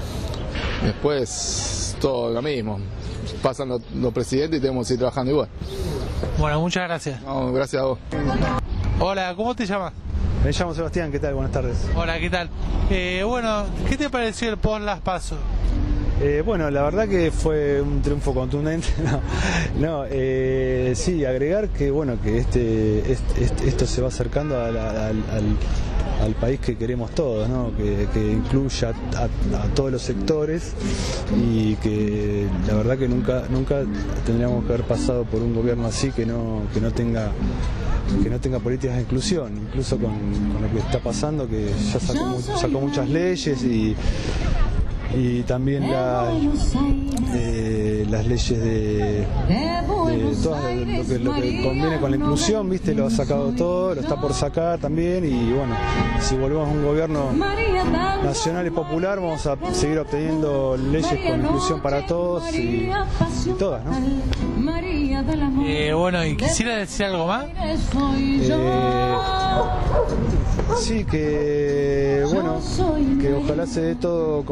Después todo lo mismo, pasan los, los presidentes y tenemos que seguir trabajando igual. Bueno, muchas gracias. No, gracias a vos. Hola, ¿cómo te llamas? Me llamo Sebastián, ¿qué tal? Buenas tardes. Hola, ¿qué tal? Eh, bueno, ¿qué te pareció el post las paso? Eh, bueno, la verdad que fue un triunfo contundente. No, no eh, sí, agregar que bueno que este, este, este esto se va acercando al, al, al, al país que queremos todos, ¿no? que, que incluya a, a todos los sectores, y que la verdad que nunca nunca tendríamos que haber pasado por un gobierno así que no que no tenga que no tenga políticas de inclusión, incluso con, con lo que está pasando, que ya sacó, sacó muchas leyes y y también la, eh, las leyes de, de todas de lo, que, lo que conviene con la inclusión, viste, lo ha sacado todo, lo está por sacar también, y bueno, si volvemos a un gobierno nacional y popular vamos a seguir obteniendo leyes con inclusión para todos y, y todas, ¿no? Eh, bueno, y quisiera decir algo más. Eh, sí, que bueno, que ojalá se dé todo como se está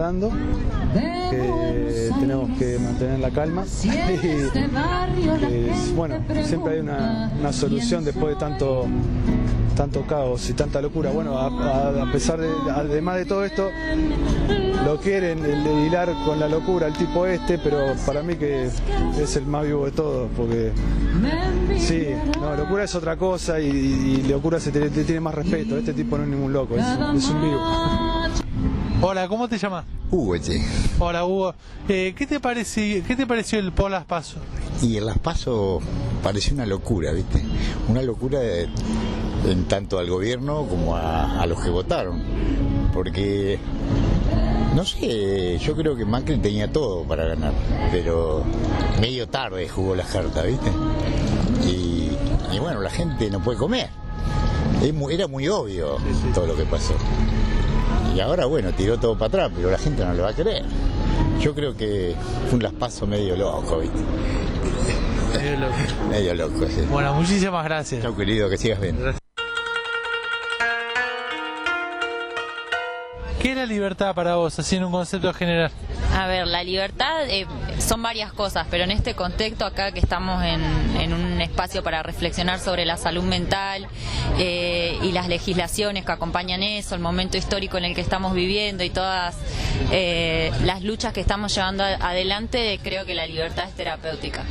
dando, que tenemos que mantener la calma y que, bueno, siempre hay una, una solución después de tanto tanto caos y tanta locura. Bueno, a, a, a pesar de, además de todo esto, lo quieren el de hilar con la locura el tipo este, pero para mí que es el más vivo de todos, porque sí, no, locura es otra cosa y, y locura se te, te tiene más respeto. Este tipo no es ningún loco, es, es un vivo. Hola, ¿cómo te llamas? Hugo, sí. Hola, Hugo. Eh, ¿qué te parece, qué te pareció el por las PASO? Y en las PASO pareció una locura, ¿viste? Una locura de, en tanto al gobierno como a, a los que votaron. Porque, no sé, yo creo que Macri tenía todo para ganar, pero medio tarde jugó las cartas, ¿viste? Y, y bueno, la gente no puede comer. Era muy obvio todo lo que pasó. Y ahora, bueno, tiró todo para atrás, pero la gente no lo va a creer. Yo creo que fue un las paso medio loco, ¿viste? Medio loco. Medio loco, sí. Bueno, muchísimas gracias. Chau, querido, que sigas bien. ¿Qué es la libertad para vos, así en un concepto general? A ver, la libertad eh, son varias cosas, pero en este contexto acá que estamos en, en un espacio para reflexionar sobre la salud mental eh, y las legislaciones que acompañan eso, el momento histórico en el que estamos viviendo y todas eh, las luchas que estamos llevando adelante, creo que la libertad es terapéutica.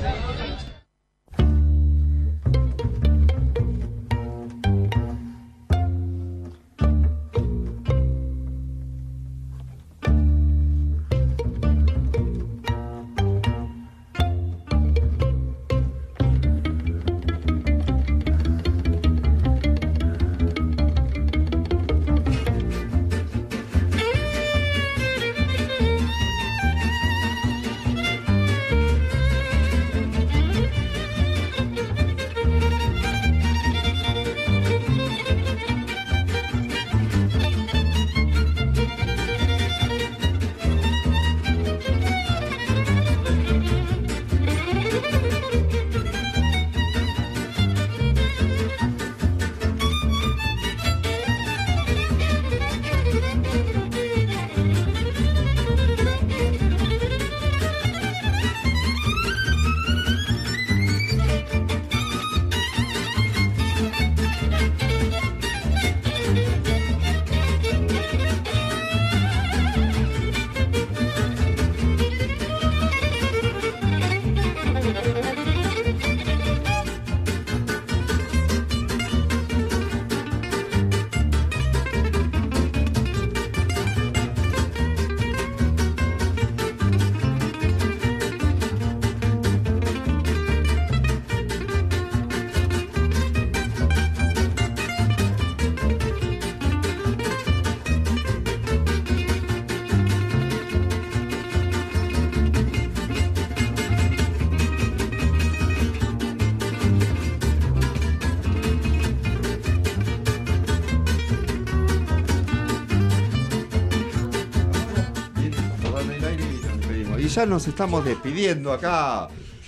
Ya nos estamos despidiendo acá.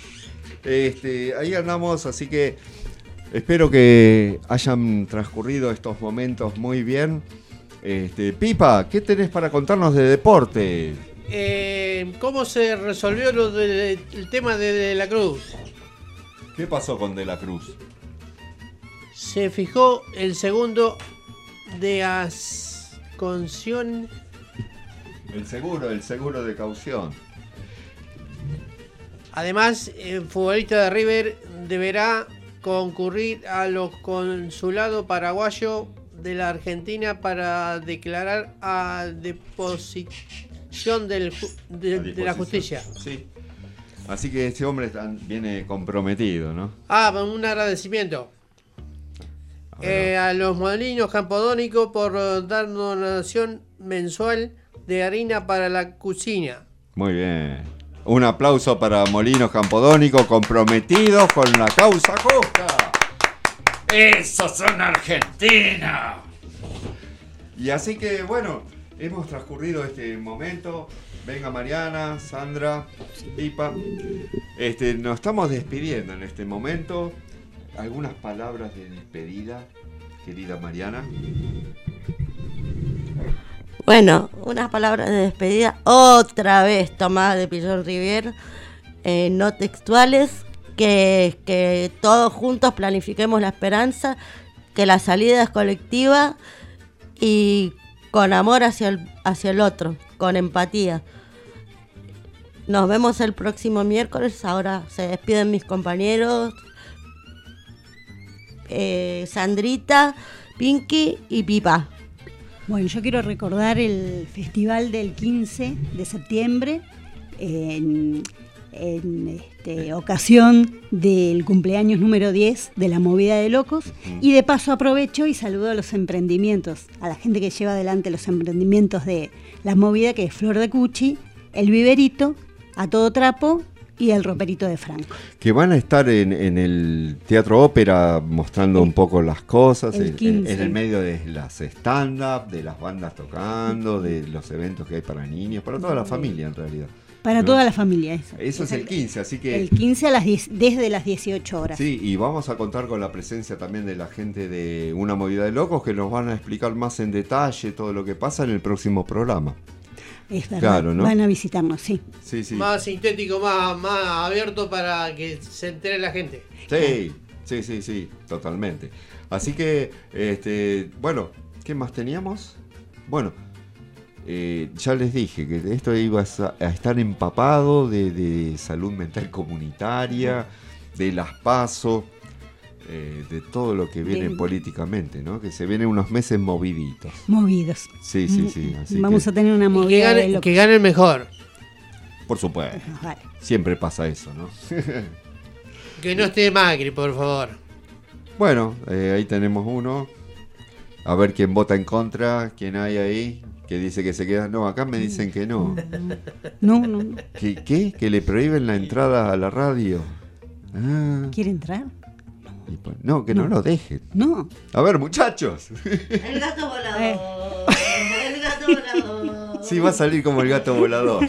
Este, ahí andamos, así que espero que hayan transcurrido estos momentos muy bien. Este, Pipa, ¿qué tenés para contarnos de deporte? Eh, ¿Cómo se resolvió lo de, el tema de, de la Cruz? ¿Qué pasó con De la Cruz? Se fijó el segundo de Asconción. El seguro, el seguro de caución. Además, el futbolista de River deberá concurrir a los consulados paraguayos de la Argentina para declarar a disposición del, de, de la justicia. Sí. Así que este hombre tan, viene comprometido, ¿no? Ah, un agradecimiento. A, eh, a los molinos campodónicos por dar donación mensual de harina para la cocina. Muy bien. Un aplauso para Molinos Campodónicos comprometidos con la causa justa. ¡Esos son argentinos! Y así que, bueno, hemos transcurrido este momento. Venga Mariana, Sandra, Pipa. Este, nos estamos despidiendo en este momento. ¿Algunas palabras de despedida, querida Mariana? Bueno, unas palabras de despedida, otra vez tomadas de Pillon Rivière, eh, no textuales, que, que todos juntos planifiquemos la esperanza, que la salida es colectiva y con amor hacia el, hacia el otro, con empatía. Nos vemos el próximo miércoles, ahora se despiden mis compañeros, eh, Sandrita, Pinky y Pipa. Bueno, yo quiero recordar el festival del quince de septiembre en, en este, ocasión del cumpleaños número diez de la Movida de Locos, y de paso aprovecho y saludo a los emprendimientos, a la gente que lleva adelante los emprendimientos de la Movida, que es Flor de Cuchi, El Viverito, A Todo Trapo y El Roperito de Franco. Que van a estar en, en el Teatro Ópera mostrando el, un poco las cosas, el en, en el medio de las stand-up, de las bandas tocando, de los eventos que hay para niños, para toda la familia en realidad. Para ¿no? toda la familia, eso. Eso es, es el quince, así que... El quince a las diez, desde las dieciocho horas. Sí, y vamos a contar con la presencia también de la gente de Una Movida de Locos, que nos van a explicar más en detalle todo lo que pasa en el próximo programa. Es verdad, claro, ¿no? Van a visitarnos, sí. Sí, sí. Más sintético, más, más abierto para que se entere la gente. Sí, sí, sí, sí, totalmente. Así que, este, bueno, ¿qué más teníamos? Bueno, eh, ya les dije que esto iba a, a estar empapado de, de salud mental comunitaria, de las PASO, eh, de todo lo que viene Bien. políticamente, ¿no? Que se vienen unos meses moviditos. Movidos. Sí, sí, sí. Así Vamos que, a tener una movida. Que gane, de locos. que gane el mejor. por supuesto. Vale. Siempre pasa eso, ¿no? Que no esté Macri, por favor. Bueno, eh, ahí tenemos uno. A ver quién vota en contra, quién hay ahí, que dice que se queda. No, acá me dicen que no. No, no, no. ¿Qué? ¿Qué? ¿Que le prohíben la entrada a la radio? Ah, ¿Quiere entrar? y pues- no, que no. No. lo dejen. No. A ver, muchachos. El gato volador. Eh. El gato volador. Sí, va a salir como el gato volador.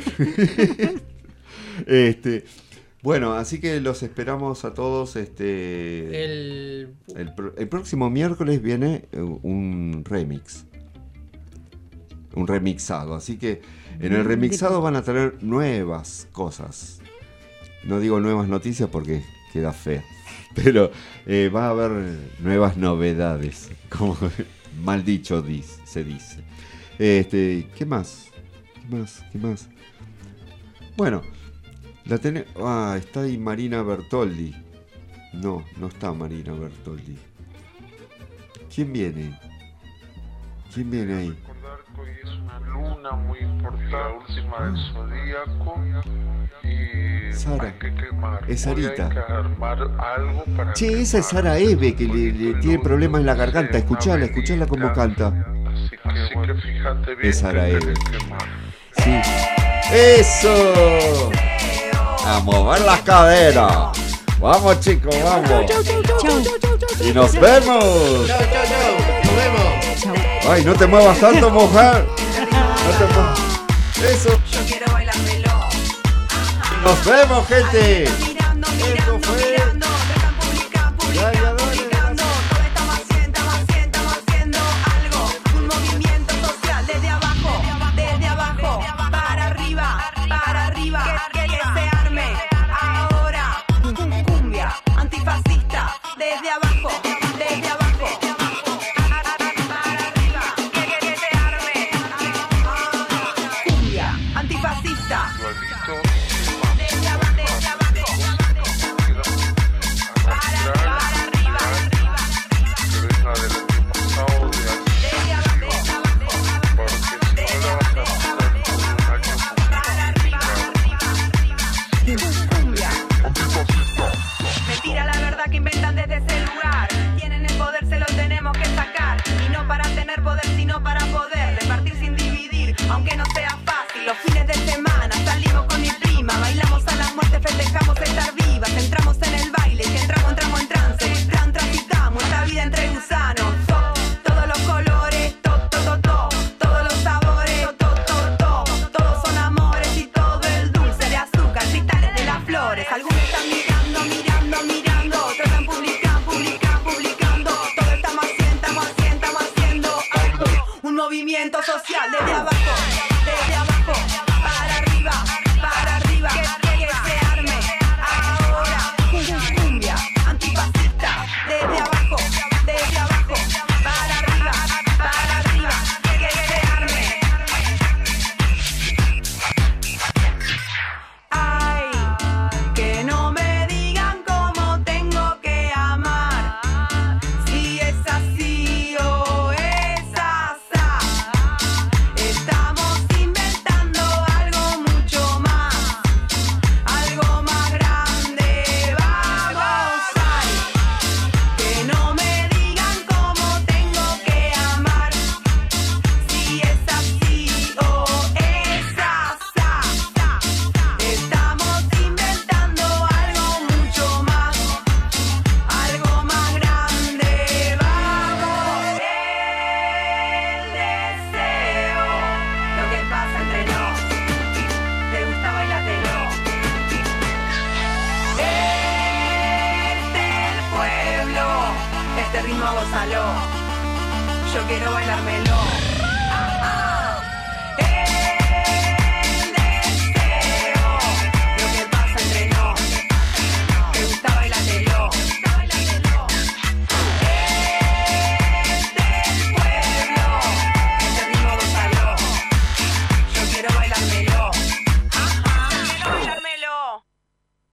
este, bueno, así que los esperamos a todos. Este, El... el, pro- el próximo miércoles viene eh, un remix. Un remixado. Así que en el remixado van a tener nuevas cosas. No digo nuevas noticias porque queda fea. Pero eh, va a haber nuevas novedades. Como mal dicho dis- se dice. Este, ¿qué más? ¿Qué más? ¿Qué más? Bueno, la tenemos. Ah, está ahí Marina Bertoldi. No, no está Marina Bertoldi. ¿Quién viene? ¿Quién viene ahí? Hoy es una luna muy importante, la última del zodíaco, y Sara. hay que quemar. Es Hoy Sarita. hay que armar algo para Che, esa es Sara Eve que le, le tiene problemas en la garganta. Escuchala, escuchala cómo canta. Así que, Así que fíjate bien Es Sara que Eve. tenés que quemar. Sí. ¡Eso! A mover las caderas. Vamos, chicos, vamos. Y nos vemos. Chao, chao, chao. Nos vemos. Ay, no te muevas tanto, mujer. No te muevas. Eso. Yo quiero bailar reloj. Y nos vemos, gente. Mirando, mirando, mirando. Te están publicando, publicando, publicando. Todo estamos haciendo, estamos haciendo, estamos haciendo algo. Un movimiento social desde abajo, desde abajo, para arriba, para arriba. Que, que se arme ahora. Cumbia antifascista desde abajo, desde abajo. Antifascista. Desde abajo, desde abajo. Para arriba, Que venga del antepasado de desde abajo, porque si no la vas a pasar por un año cumbia. Mentira la verdad que inventan desde ese lugar. Tienen el poder, se lo tenemos que sacar. Y no para tener poder, sino para poder repartir sin dividir, aunque no sea fácil. Los fines de semana salimos con mi prima, bailamos a la muerte, festejamos estar vivas. Entramos en el baile, si entramos, entramos en trance. Tran, transitamos esta vida entre gusanos. To- todos los colores, to, to, to, to, todos los sabores, to, to, to, to, todos son amores y todo el dulce de azúcar, cristales de las flores. Algunos están mirando, mirando, mirando, otros están publicando, publicando, publicando. Todo estamos haciendo, estamos haciendo, estamos haciendo algo. Un movimiento movimiento social desde abajo, desde abajo, para arriba, para arriba, que, que se arme ahora, cumbia antifascista, desde abajo, desde abajo, para arriba, para arriba, que se arme. Ay, que no me digan cómo tengo que amar, si es así o es asá. Estamos inventando algo mucho más, algo más grande. Vamos, ay, que no me digan cómo tengo que amar, si es así o es asá. Estamos inventando algo mucho más, algo más grande. Vamos, el deseo, lo que pasa entre nos. ¿Te gusta bailatelo? Este el pueblo, este ritmo gózalo. Yo quiero bailármelo.